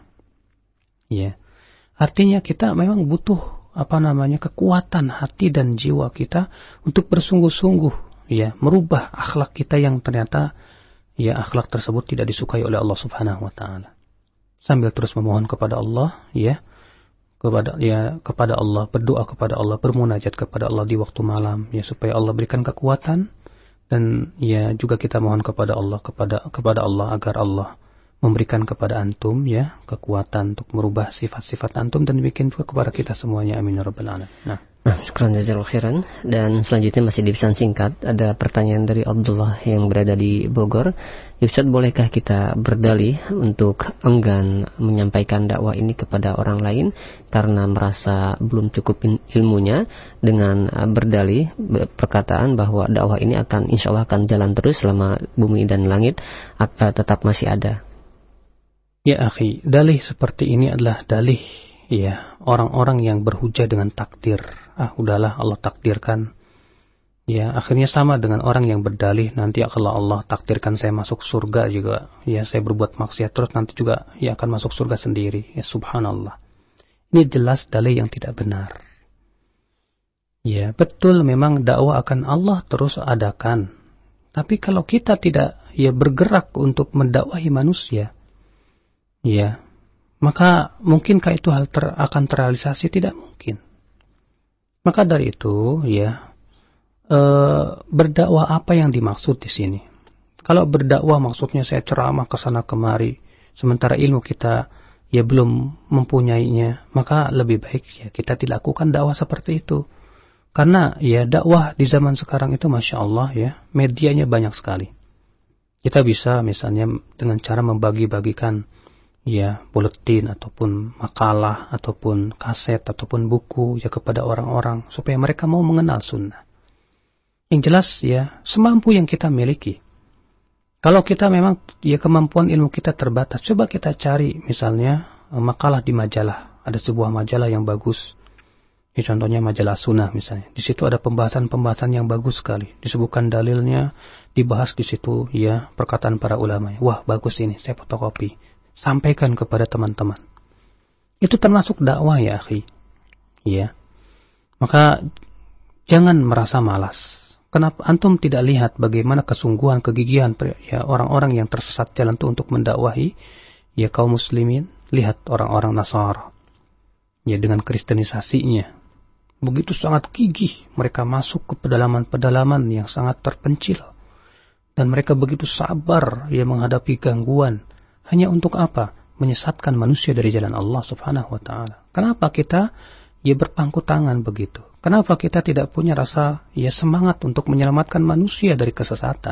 Ya. Artinya kita memang butuh apa namanya kekuatan hati dan jiwa kita untuk bersungguh-sungguh ya merubah akhlak kita yang ternyata ya akhlak tersebut tidak disukai oleh Allah Subhanahu wa taala. Sambil terus memohon kepada Allah, ya, kepada ya kepada Allah, berdoa kepada Allah, bermunajat kepada Allah di waktu malam, ya supaya Allah berikan kekuatan dan ya juga kita mohon kepada Allah kepada kepada Allah agar Allah memberikan kepada antum ya kekuatan untuk merubah sifat-sifat antum dan demikian juga kepada kita semuanya. Amin ya rabbal alamin. Nah, Nah, syukran jazakallahu khairan. Dan selanjutnya masih di pesan singkat, ada pertanyaan dari Abdullah yang berada di Bogor. Ustaz, bolehkah kita berdalih untuk enggan menyampaikan dakwah ini kepada orang lain karena merasa belum cukup ilmunya, dengan berdalih perkataan bahwa dakwah ini akan insya Allah akan jalan terus selama bumi dan langit tetap masih ada? Ya akhi, dalih seperti ini adalah dalih ya orang-orang yang berhujah dengan takdir. Ah, udahlah Allah takdirkan. Ya, akhirnya sama dengan orang yang berdalih nanti kalau Allah takdirkan saya masuk surga juga, ya saya berbuat maksiat terus nanti juga ya akan masuk surga sendiri. Ya subhanallah. Ini jelas dalih yang tidak benar. Ya, betul memang dakwah akan Allah terus adakan. Tapi kalau kita tidak ya bergerak untuk mendakwahi manusia, ya, maka mungkinkah itu hal ter, akan terrealisasi? Tidak mungkin. Maka dari itu, ya, e, berdakwah apa yang dimaksud di sini? Kalau berdakwah maksudnya saya ceramah ke sana kemari, sementara ilmu kita ya belum mempunyainya, maka lebih baik ya kita tidak lakukan dakwah seperti itu. Karena ya dakwah di zaman sekarang itu masya Allah ya medianya banyak sekali. Kita bisa misalnya dengan cara membagi-bagikan ya buletin ataupun makalah ataupun kaset ataupun buku ya kepada orang-orang supaya mereka mau mengenal sunnah. Yang jelas ya semampu yang kita miliki. Kalau kita memang ya kemampuan ilmu kita terbatas, coba kita cari misalnya makalah di majalah. Ada sebuah majalah yang bagus. Ini contohnya majalah sunnah misalnya. Di situ ada pembahasan-pembahasan yang bagus sekali. Disebutkan dalilnya, dibahas di situ ya perkataan para ulama. Wah bagus ini, saya fotokopi. Sampaikan kepada teman-teman. Itu termasuk dakwah ya akhi. Ya. Maka jangan merasa malas. Kenapa antum tidak lihat bagaimana kesungguhan, kegigihan ya orang-orang yang tersesat jalan itu untuk mendakwahi ya kaum muslimin? Lihat orang-orang Nasara. Ya dengan kristenisasinya. Begitu sangat gigih mereka masuk ke pedalaman-pedalaman yang sangat terpencil. Dan mereka begitu sabar ya menghadapi gangguan. Hanya untuk apa? Menyesatkan manusia dari jalan Allah Subhanahu wa taala. Kenapa kita ya berpangku tangan begitu? Kenapa kita tidak punya rasa ya semangat untuk menyelamatkan manusia dari kesesatan?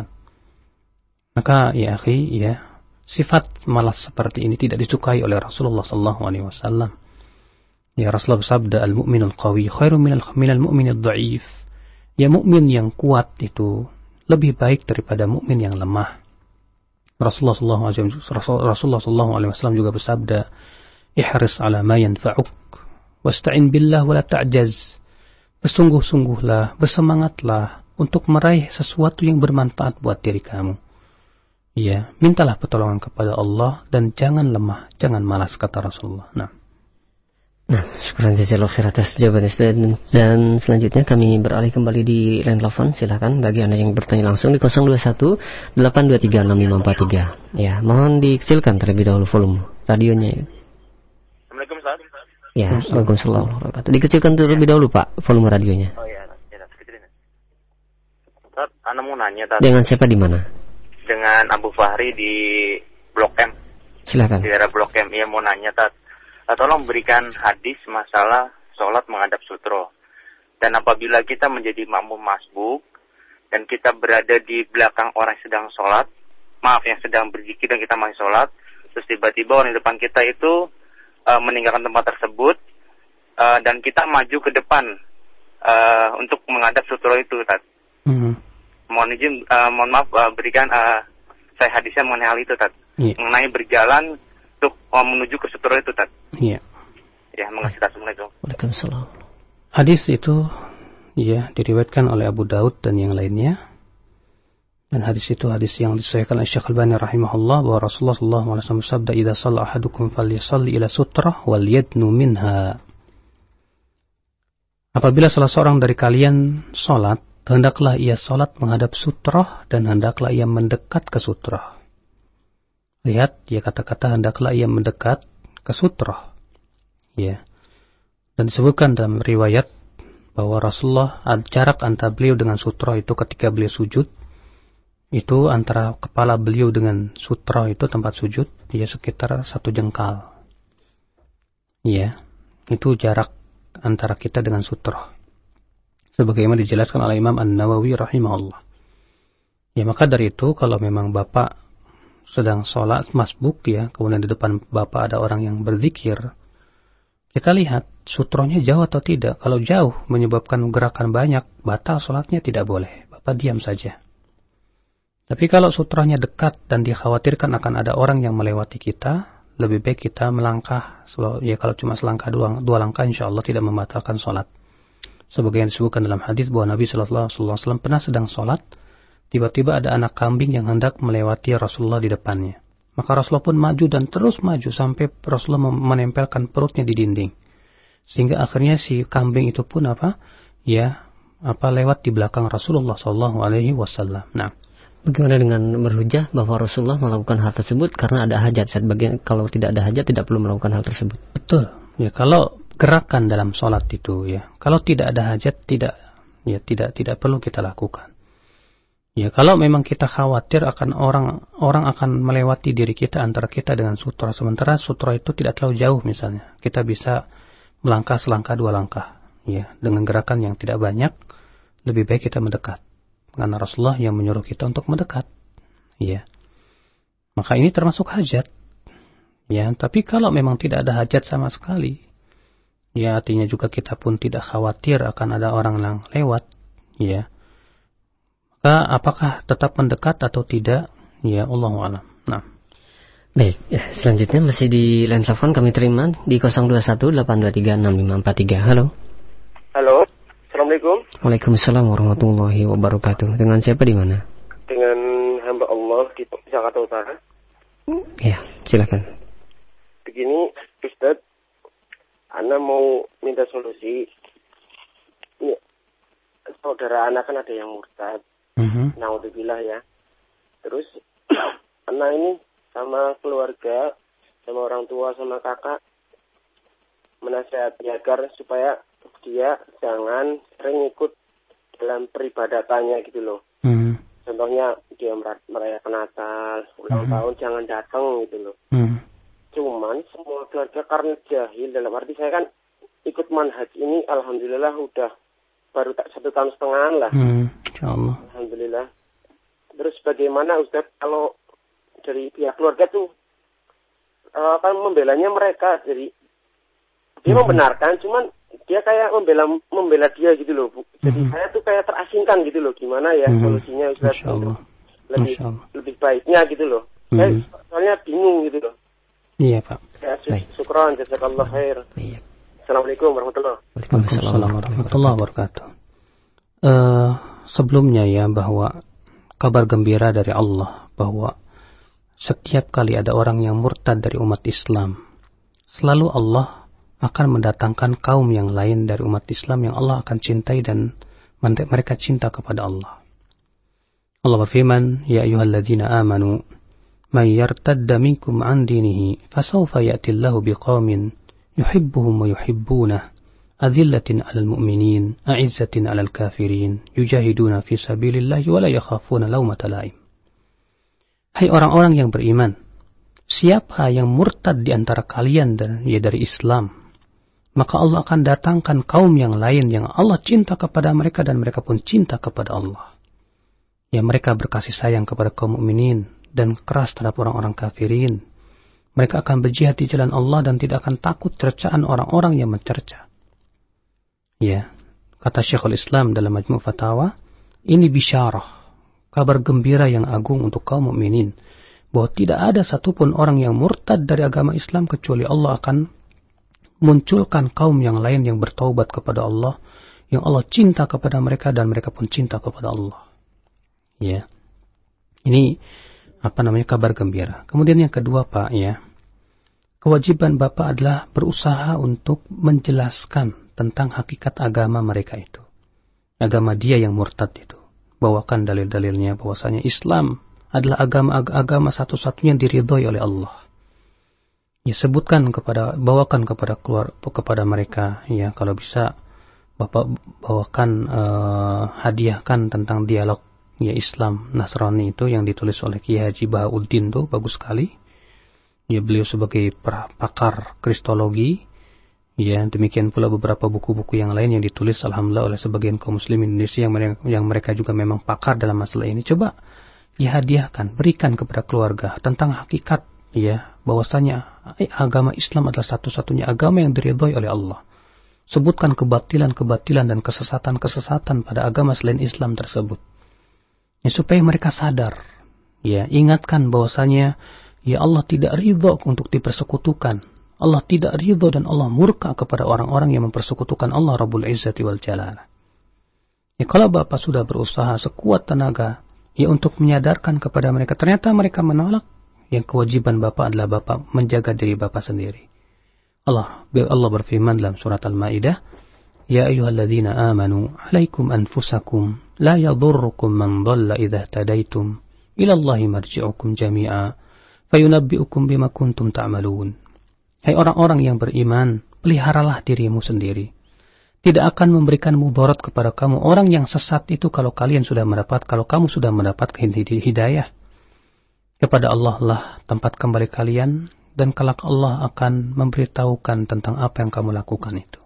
Maka ya akhi, ya sifat malas seperti ini tidak disukai oleh Rasulullah sallallahu alaihi wasallam. Ya Rasulullah bersabda, al-mu'minul qawi khairum minal minal mu'minid dha'if. Ya mukmin yang kuat itu lebih baik daripada mukmin yang lemah. Rasulullah sallallahu alaihi wasallam Rasulullah sallallahu alaihi wasallam juga bersabda, "Ihris 'ala ma yanfa'uk wasta'in billah wa la ta'jaz." Bersungguh-sungguhlah, bersemangatlah untuk meraih sesuatu yang bermanfaat buat diri kamu. Ya, mintalah pertolongan kepada Allah dan jangan lemah, jangan malas, kata Rasulullah. Nah, nah syukuran jazakallahu khair atas jawaban dan, dan selanjutnya kami beralih kembali di line telepon. Silakan bagi Anda yang bertanya langsung di nol dua satu delapan dua tiga enam lima empat tiga. Ya, mohon dikecilkan terlebih dahulu volume radionya. Assalamualaikum Ustaz. Ya, Waalaikumsalam warahmatullahi wabarakatuh. Dikecilkan terlebih dahulu Pak volume radionya. Oh iya, ya, kecilin. Ustaz, Anda mau nanya tadi. Dengan siapa di mana? Dengan Abu Fahri di Blok M. Silakan. Di daerah Blok M. Ia mau nanya, Tat. Tolong berikan hadis masalah sholat menghadap sutro. Dan apabila kita menjadi makmum masbuk dan kita berada di belakang orang yang sedang sholat, maaf yang sedang berzikir dan kita masih sholat, terus tiba-tiba orang di depan kita itu uh, meninggalkan tempat tersebut uh, dan kita maju ke depan uh, untuk menghadap sutro itu, Tat. Mm-hmm. Mohon izin, uh, mohon maaf uh, berikan uh, saya hadisnya mengenai hal itu, Tat. Yeah. Mengenai berjalan untuk uh, menuju ke sutro itu, Tat. Iya. Ya, mengasih Assalamualaikum. Waalaikumsalam. Hadis itu ya diriwayatkan oleh Abu Daud dan yang lainnya. Dan hadis itu hadis yang disahihkan oleh Syekh Al-Albani rahimahullah bahwa Rasulullah sallallahu alaihi wasallam bersabda, "Idza shalla ahadukum falyusalli ila sutrah wal yadnu minha." Apabila salah seorang dari kalian salat, hendaklah ia salat menghadap sutrah dan hendaklah ia mendekat ke sutrah. Lihat, ya kata-kata hendaklah ia mendekat ke sutrah. Ya. Dan disebutkan dalam riwayat bahwa Rasulullah, jarak antara beliau dengan sutrah itu ketika beliau sujud, itu antara kepala beliau dengan sutrah itu tempat sujud, ya sekitar satu jengkal. Ya. Itu jarak antara kita dengan sutrah. Sebagaimana dijelaskan oleh Imam An-Nawawi rahimahullah. Ya, maka dari itu kalau memang Bapak sedang sholat masbuk ya, kemudian di depan Bapak ada orang yang berzikir, kita lihat sutronya jauh atau tidak. Kalau jauh menyebabkan gerakan banyak, batal sholatnya, tidak boleh. Bapak diam saja. Tapi kalau sutronya dekat dan dikhawatirkan akan ada orang yang melewati kita, lebih baik kita melangkah. Ya kalau cuma selangkah dua, dua langkah, insya Allah tidak membatalkan sholat. Sebagai yang disebutkan dalam hadis bahwa Nabi Sallallahu Alaihi Wasallam pernah sedang sholat, tiba-tiba ada anak kambing yang hendak melewati Rasulullah di depannya. Maka Rasulullah pun maju dan terus maju sampai Rasulullah menempelkan perutnya di dinding. Sehingga akhirnya si kambing itu pun apa? Ya, apa lewat di belakang Rasulullah Sallallahu Alaihi Wasallam. Nah, bagaimana dengan berhujjah bahwa Rasulullah melakukan hal tersebut karena ada hajat? Saat bagian kalau tidak ada hajat tidak perlu melakukan hal tersebut. Betul. Ya, kalau gerakan dalam sholat itu ya, kalau tidak ada hajat tidak ya tidak tidak perlu kita lakukan. Ya, kalau memang kita khawatir akan orang orang akan melewati diri kita antara kita dengan sutra, sementara sutra itu tidak terlalu jauh misalnya, kita bisa melangkah selangkah dua langkah, ya, dengan gerakan yang tidak banyak, lebih baik kita mendekat, karena Rasulullah yang menyuruh kita untuk mendekat, ya. Maka ini termasuk hajat, ya. Tapi kalau memang tidak ada hajat sama sekali, ya artinya juga kita pun tidak khawatir akan ada orang yang lewat, ya. Apakah tetap mendekat atau tidak? Ya, Allahu a'lam. Nah. Baik, ya, selanjutnya masih di line telepon kami terima di nol dua satu delapan dua tiga enam lima empat tiga. Halo. Halo. Assalamualaikum. Waalaikumsalam warahmatullahi wabarakatuh. Dengan siapa di mana? Dengan hamba Allah di Jakarta Utara. Ya, silakan. Begini, Ustaz, Ana mau minta solusi. Ini saudara Ana kan ada yang murtad. Mm-hmm. Naudzubillah ya. Terus anak ini sama keluarga, sama orang tua, sama kakak menasihati agar supaya dia jangan sering ikut dalam peribadatannya gitu loh. Mm-hmm. Contohnya dia merayakan Natal, ulang mm-hmm. tahun jangan datang gitu loh. Mm-hmm. Cuman semua keluarga karena jahil, dalam arti saya kan ikut manhaj ini alhamdulillah udah baru tak satu tahun setengah lah. Hmm, insyaallah. Alhamdulillah. Terus bagaimana Ustaz kalau dari pihak keluarga tuh uh, kan membelanya mereka, jadi dia hmm. membenarkan, cuman dia kayak membela membela dia gitu loh, Bu. Jadi hmm. saya tuh kayak terasingkan gitu loh. Gimana ya hmm. solusinya Ustaz? Lebih Masya lebih baiknya gitu loh. Hmm. Saya soalnya bingung gitu loh. Iya Pak. Ya, syukran, jazakallah khair. Iya. Assalamualaikum warahmatullahi wabarakatuh. Waalaikumsalam warahmatullahi wabarakatuh. Uh, sebelumnya ya bahwa kabar gembira dari Allah bahwa setiap kali ada orang yang murtad dari umat Islam, selalu Allah akan mendatangkan kaum yang lain dari umat Islam yang Allah akan cintai dan mereka cinta kepada Allah. Allah berfirman, Ya ayyuhalladzina amanu man yartadda minkum an dinihi fasawfa ya'ti Allahu biqaumin yuhibbuhum wa yuhibbunah azillatin 'alal mu'minin a'izzatin 'alal kafirin yujahiduna fi sabilillahi wa la yakhafuna lawmata la'im. Hai orang-orang yang beriman, siapa yang murtad di antara kalian dan ya dari Islam, maka Allah akan datangkan kaum yang lain yang Allah cinta kepada mereka dan mereka pun cinta kepada Allah. Ya, mereka berkasih sayang kepada kaum mukminin dan keras terhadap orang-orang kafirin. Mereka akan berjihad di jalan Allah dan tidak akan takut cercaan orang-orang yang mencerca. Ya, kata Syekhul Islam dalam Majmu' Fatawa, ini bisyarah, kabar gembira yang agung untuk kaum mukminin, bahwa tidak ada satupun orang yang murtad dari agama Islam kecuali Allah akan munculkan kaum yang lain yang bertaubat kepada Allah, yang Allah cinta kepada mereka dan mereka pun cinta kepada Allah. Ya, ini apa namanya kabar gembira. Kemudian yang kedua Pak, ya, kewajiban Bapak adalah berusaha untuk menjelaskan tentang hakikat agama mereka itu, agama dia yang murtad itu. Bawakan dalil-dalilnya bahwasanya Islam adalah agama agama satu-satunya yang diridhoi oleh Allah. Ya, sebutkan kepada, bawakan kepada keluar kepada mereka, ya, kalau bisa Bapak bawakan uh, hadiahkan tentang dialog ya Islam Nasrani itu yang ditulis oleh Kiai Haji Bahauddin tuh bagus sekali. Ya, beliau sebagai pakar kristologi. Ya, demikian pula beberapa buku-buku yang lain yang ditulis alhamdulillah oleh sebagian kaum muslim Indonesia yang mereka, yang mereka juga memang pakar dalam masalah ini. Coba ya hadiahkan, berikan kepada keluarga tentang hakikat ya bahwasanya eh, agama Islam adalah satu-satunya agama yang diridhoi oleh Allah. Sebutkan kebatilan-kebatilan dan kesesatan-kesesatan pada agama selain Islam tersebut. Ya, supaya mereka sadar. Ya, ingatkan bahwasanya ya Allah tidak ridho untuk dipersekutukan. Allah tidak ridho dan Allah murka kepada orang-orang yang mempersekutukan Allah Rabbul Izzati wal Jalala. Ya, kalau Bapak sudah berusaha sekuat tenaga ya untuk menyadarkan kepada mereka, ternyata mereka menolak, yang kewajiban Bapak adalah Bapak menjaga diri Bapak sendiri. Allah Allah berfirman dalam surat Al-Maidah, Ya ayyuhalladzina amanu alaikum anfusakum la yadhurrukum man dhalla idza tadaitum ila Allahi marji'ukum jami'a fayunabbi'ukum bima kuntum ta'malun. Hai orang-orang yang beriman, peliharalah dirimu sendiri. Tidak akan memberikan mudarat kepada kamu orang yang sesat itu kalau kalian sudah mendapat kalau kamu sudah mendapat hidayah. Kepada Allah lah tempat kembali kalian, dan kelak Allah akan memberitahukan tentang apa yang kamu lakukan itu.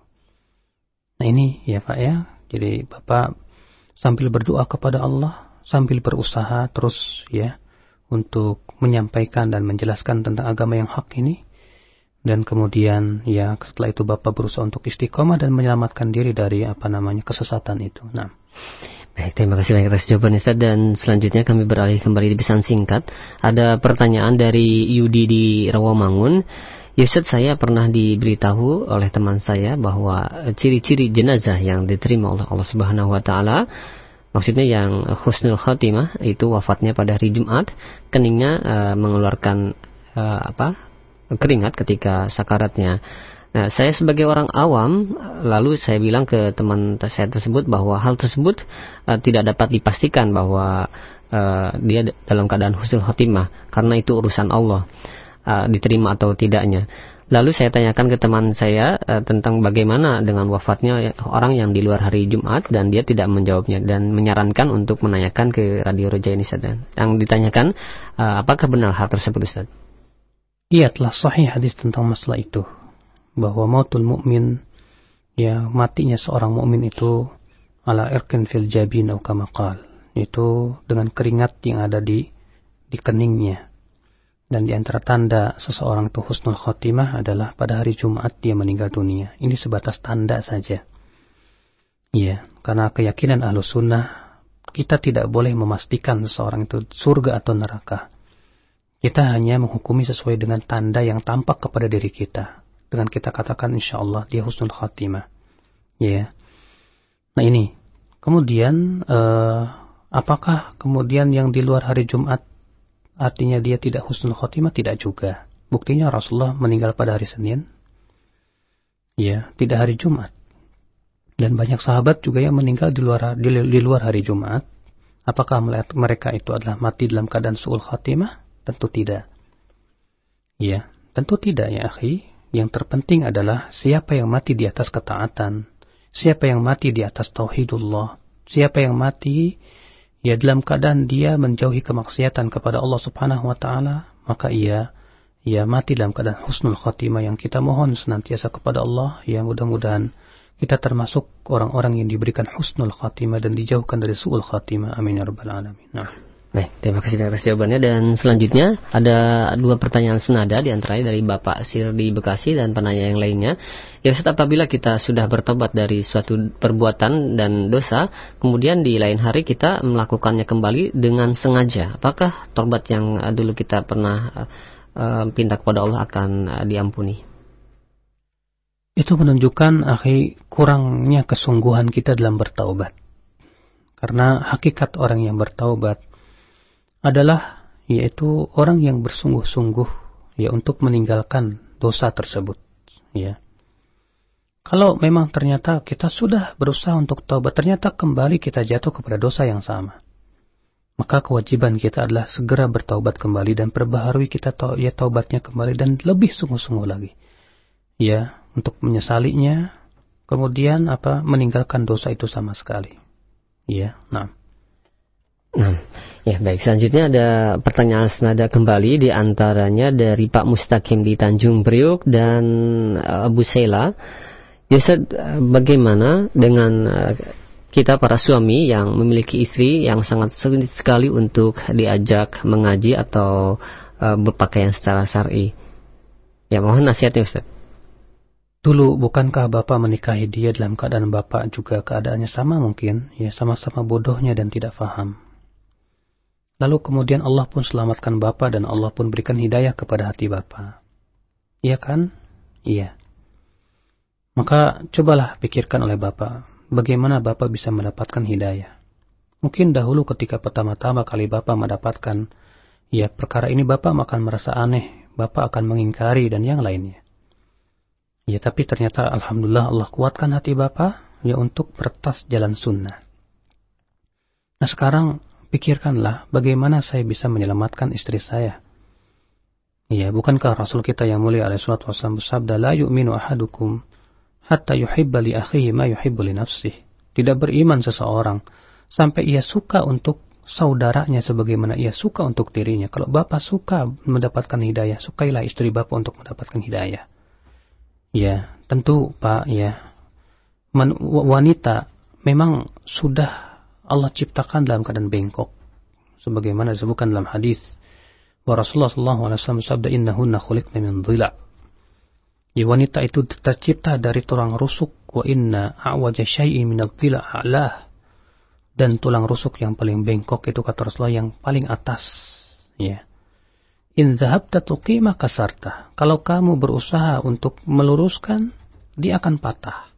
Nah ini ya Pak ya, jadi Bapak sambil berdoa kepada Allah, sambil berusaha terus ya untuk menyampaikan dan menjelaskan tentang agama yang hak ini. Dan kemudian ya setelah itu Bapak berusaha untuk istiqomah dan menyelamatkan diri dari apa namanya kesesatan itu. Nah. Baik, terima kasih banyak atas jawaban Ustaz, dan selanjutnya kami beralih kembali di pesan singkat. Ada pertanyaan dari Yudi di Rawamangun. Ya Ustaz, saya pernah diberitahu oleh teman saya bahwa ciri-ciri jenazah yang diterima oleh Allah Subhanahu wa taala, maksudnya yang husnul khatimah, itu wafatnya pada hari Jumat, keningnya uh, mengeluarkan uh, apa? keringat ketika sakaratnya. Nah, saya sebagai orang awam, lalu saya bilang ke teman saya tersebut bahwa hal tersebut uh, tidak dapat dipastikan bahwa uh, dia dalam keadaan husnul khotimah, karena itu urusan Allah, uh, diterima atau tidaknya. Lalu saya tanyakan ke teman saya uh, tentang bagaimana dengan wafatnya orang yang di luar hari Jumat, dan dia tidak menjawabnya dan menyarankan untuk menanyakan ke Radio Roja ini, Ustaz. Yang ditanyakan, uh, apakah benar hal tersebut, Ustaz? Iya, telah sahih hadis tentang masalah itu, bahwa mautul mukmin, ya matinya seorang mukmin itu ala irkin fil jabin atau kama qal, itu dengan keringat yang ada di di keningnya. Dan di antara tanda seseorang itu husnul khotimah adalah pada hari Jumat dia meninggal dunia. Ini sebatas tanda saja. Iya, karena keyakinan Ahlus Sunnah, kita tidak boleh memastikan seseorang itu surga atau neraka. Kita hanya menghukumi sesuai dengan tanda yang tampak kepada diri kita. Dengan kita katakan insya Allah dia husnul khatimah. Ya. Nah ini. Kemudian eh, apakah kemudian yang di luar hari Jumat artinya dia tidak husnul khatimah? Tidak juga. Buktinya Rasulullah meninggal pada hari Senin. Ya, tidak hari Jumat. Dan banyak sahabat juga yang meninggal di luar di, di luar hari Jumat. Apakah mereka itu adalah mati dalam keadaan su'ul khatimah? Tentu tidak. Ya, tentu tidak ya akhi. Yang terpenting adalah siapa yang mati di atas ketaatan, siapa yang mati di atas tauhidullah, siapa yang mati ya dalam keadaan dia menjauhi kemaksiatan kepada Allah Subhanahu wa taala, maka ia ia mati dalam keadaan husnul khatimah. Yang kita mohon senantiasa kepada Allah, ya mudah-mudahan kita termasuk orang-orang yang diberikan husnul khatimah dan dijauhkan dari su'ul khatimah. Amin ya rabbal alamin. Nah. Baik, terima kasih atas jawabannya. Dan selanjutnya ada dua pertanyaan senada, di antaranya dari Bapak Sirdi Bekasi dan penanya yang lainnya. Ya Ustaz, apabila kita sudah bertobat dari suatu perbuatan dan dosa, kemudian di lain hari kita melakukannya kembali dengan sengaja, apakah tobat yang dulu kita pernah uh, pinta kepada Allah akan uh, diampuni? Itu menunjukkan akhi kurangnya kesungguhan kita dalam bertaubat. Karena hakikat orang yang bertaubat adalah yaitu orang yang bersungguh-sungguh ya untuk meninggalkan dosa tersebut. Ya. Kalau memang ternyata kita sudah berusaha untuk taubat, ternyata kembali kita jatuh kepada dosa yang sama, maka kewajiban kita adalah segera bertaubat kembali dan perbaharui kita tau, ya taubatnya kembali dan lebih sungguh-sungguh lagi. Ya, untuk menyesalinya, kemudian apa meninggalkan dosa itu sama sekali. Ya, nah. Nah, ya baik. Selanjutnya ada pertanyaan senada kembali, di antaranya dari Pak Mustaqim di Tanjung Priuk dan Abu Sela. Ya Ustaz, bagaimana dengan kita para suami yang memiliki istri yang sangat sulit sekali untuk diajak mengaji atau uh, berpakaian secara syar'i? Ya mohon nasihatnya Ustaz. Dulu bukankah Bapak menikahi dia dalam keadaan Bapak juga keadaannya sama mungkin? Ya sama-sama bodohnya dan tidak faham. Lalu kemudian Allah pun selamatkan Bapak dan Allah pun berikan hidayah kepada hati Bapak. Iya kan? Iya. Maka cobalah pikirkan oleh Bapak, bagaimana Bapak bisa mendapatkan hidayah. Mungkin dahulu ketika pertama-tama kali Bapak mendapatkan ya perkara ini, Bapak akan merasa aneh, Bapak akan mengingkari dan yang lainnya. Ya tapi ternyata alhamdulillah Allah kuatkan hati Bapak ya untuk meretas jalan sunnah. Nah sekarang pikirkanlah bagaimana saya bisa menyelamatkan istri saya. Ya, bukankah Rasul kita yang mulia alaihi salatu wasallam bersabda, la yu'minu ahadukum hatta yuhibba li akhihi ma yuhibbu li nafsihi. Tidak beriman seseorang sampai ia suka untuk saudaranya sebagaimana ia suka untuk dirinya. Kalau Bapak suka mendapatkan hidayah, sukailah istri Bapak untuk mendapatkan hidayah. Ya, tentu Pak, ya. Man, wanita memang sudah Allah ciptakan dalam keadaan bengkok, sebagaimana disebutkan dalam hadis bahwa Rasulullah sallallahu alaihi wasallam bersabda, innahunna khuliqna min dhila'. Ya, wanita itu tercipta dari tulang rusuk, wa inna a'waja syai'in min adh-dhila' a'lah. Dan tulang rusuk yang paling bengkok itu kata Rasulullah yang paling atas. Ya. In dhahabta tuqima kasarta. Kalau kamu berusaha untuk meluruskan, dia akan patah.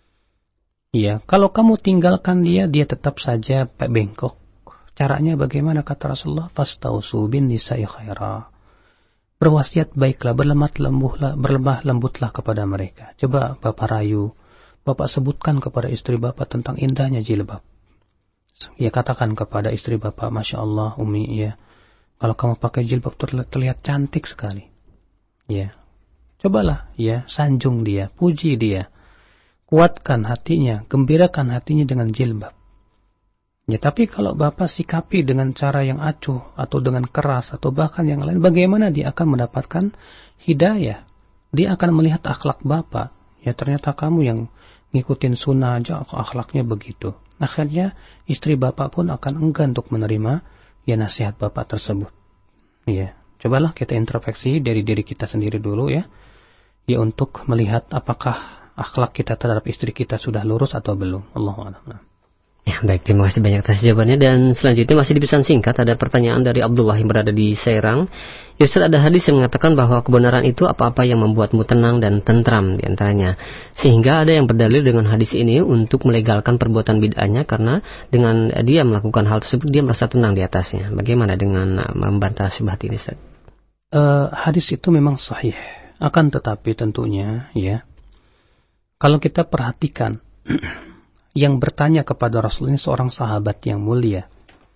Ya, kalau kamu tinggalkan dia, dia tetap saja bengkok. Caranya bagaimana kata Rasulullah? Fastausu bin nisa'i khaira. Berwasiat baiklah, berlemah lembutlah, berlemah lembutlah kepada mereka. Coba Bapak rayu, Bapak sebutkan kepada istri Bapak tentang indahnya jilbab. Ya katakan kepada istri Bapak, Masya Allah Umi, ya kalau kamu pakai jilbab terlihat, terlihat cantik sekali. Ya, cobalah, ya sanjung dia, puji dia. Kuatkan hatinya, gembirakan hatinya dengan jilbab. Ya, tapi kalau Bapak sikapi dengan cara yang acuh atau dengan keras atau bahkan yang lain, bagaimana dia akan mendapatkan hidayah? Dia akan melihat akhlak Bapak. Ya, ternyata kamu yang ngikutin sunnah aja akhlaknya begitu. Akhirnya istri Bapak pun akan enggan untuk menerima ya nasihat Bapak tersebut. Ya, cobalah kita introspeksi dari diri kita sendiri dulu ya. Ya untuk melihat apakah akhlak kita terhadap istri kita sudah lurus atau belum. Allahu a'lam. Ya, baik, terima kasih banyak atas jawabannya. Dan selanjutnya masih di pesan singkat, ada pertanyaan dari Abdullah yang berada di Serang. Ya Ustaz, ada hadis yang mengatakan bahwa kebenaran itu apa-apa yang membuatmu tenang dan tentram diantaranya. Sehingga ada yang berdalil dengan hadis ini untuk melegalkan perbuatan bid'ahnya, karena dengan dia melakukan hal tersebut dia merasa tenang di atasnya. Bagaimana dengan membantah syubhat ini, Ustaz? Uh, hadis itu memang sahih. Akan tetapi tentunya ya, kalau kita perhatikan yang bertanya kepada Rasul ini seorang sahabat yang mulia.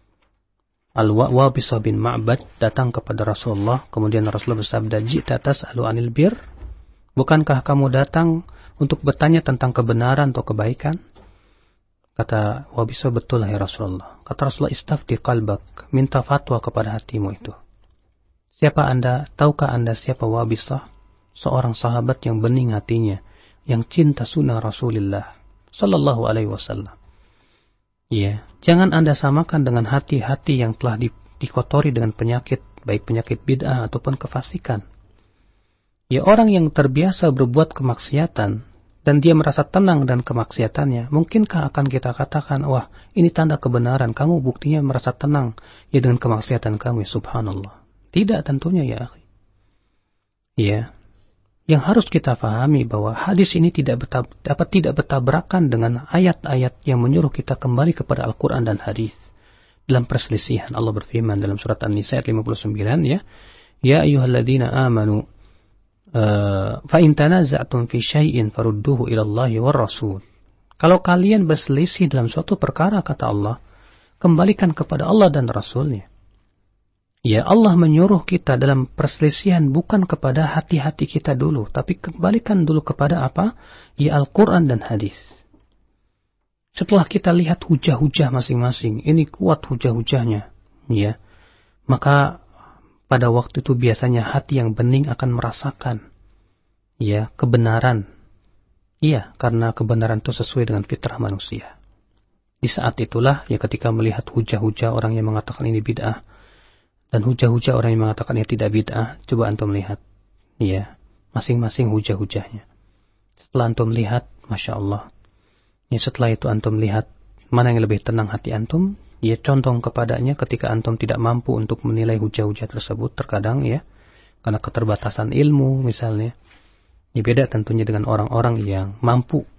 Al-Wabisah bin Ma'bad datang kepada Rasulullah, kemudian Rasulullah bersabda, "Ji'ta tas'alu 'anil bir?" Bukankah kamu datang untuk bertanya tentang kebenaran atau kebaikan? Kata Wabisah, "Betul ya Rasulullah." Kata Rasulullah, "Istafti qalbak." Minta fatwa kepada hatimu itu. Siapa Anda? Tahukah Anda siapa Wabisah? Seorang sahabat yang bening hatinya, yang cinta sunnah Rasulullah sallallahu alaihi wasallam. Ya, jangan Anda samakan dengan hati-hati yang telah di, dikotori dengan penyakit, baik penyakit bid'ah ataupun kefasikan. Ya, orang yang terbiasa berbuat kemaksiatan dan dia merasa tenang dan kemaksiatannya, mungkinkah akan kita katakan, wah, ini tanda kebenaran, kamu buktinya merasa tenang ya dengan kemaksiatan kamu, ya, subhanallah. Tidak tentunya ya, akhi. Ya. Yang harus kita pahami bahwa hadis ini tidak betab, dapat tidak bertabrakan dengan ayat-ayat yang menyuruh kita kembali kepada Al-Quran dan hadis. Dalam perselisihan, Allah berfirman dalam surat An-Nisa ayat lima puluh sembilan, ya, Ya ayyuhalladzina amanu uh, fa in tanaza'tum fi syai'in farudduhu ila Allahi war Rasul. Kalau kalian berselisih dalam suatu perkara, kata Allah, kembalikan kepada Allah dan Rasulnya. Ya, Allah menyuruh kita dalam perselisihan bukan kepada hati-hati kita dulu, tapi kembalikan dulu kepada apa? Ya, Al-Quran dan hadis. Setelah kita lihat hujah-hujah masing-masing, ini kuat hujah-hujahnya, ya, maka pada waktu itu biasanya hati yang bening akan merasakan, ya, kebenaran. Iya, karena kebenaran itu sesuai dengan fitrah manusia. Di saat itulah, ya, ketika melihat hujah-hujah orang yang mengatakan ini bid'ah, dan hujah-hujah orang yang mengatakan yang tidak bid'ah, coba antum lihat, ya, masing-masing hujah-hujahnya. Setelah antum lihat, masya Allah, ya, setelah itu antum lihat mana yang lebih tenang hati antum, ya, condong kepadanya ketika antum tidak mampu untuk menilai hujah-hujah tersebut, terkadang ya, karena keterbatasan ilmu misalnya, ya, beda tentunya dengan orang-orang yang mampu,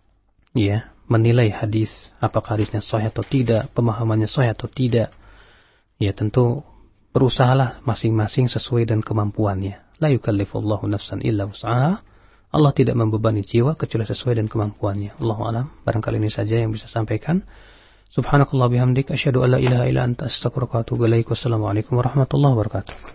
ya, menilai hadis, apakah hadisnya sahih atau tidak, pemahamannya sahih atau tidak, ya, tentu berusahalah masing-masing sesuai dengan kemampuannya. La yukallifullahu nafsan illa wus'aha. Allah tidak membebani jiwa kecuali sesuai dengan kemampuannya. Allahu a'lam. Barangkali ini saja yang bisa sampaikan. Subhanakallah bihamdik asyhadu an la ilaha illa anta astaghfiruka wa atubu ilaik. Wassalamualaikum warahmatullahi wabarakatuh.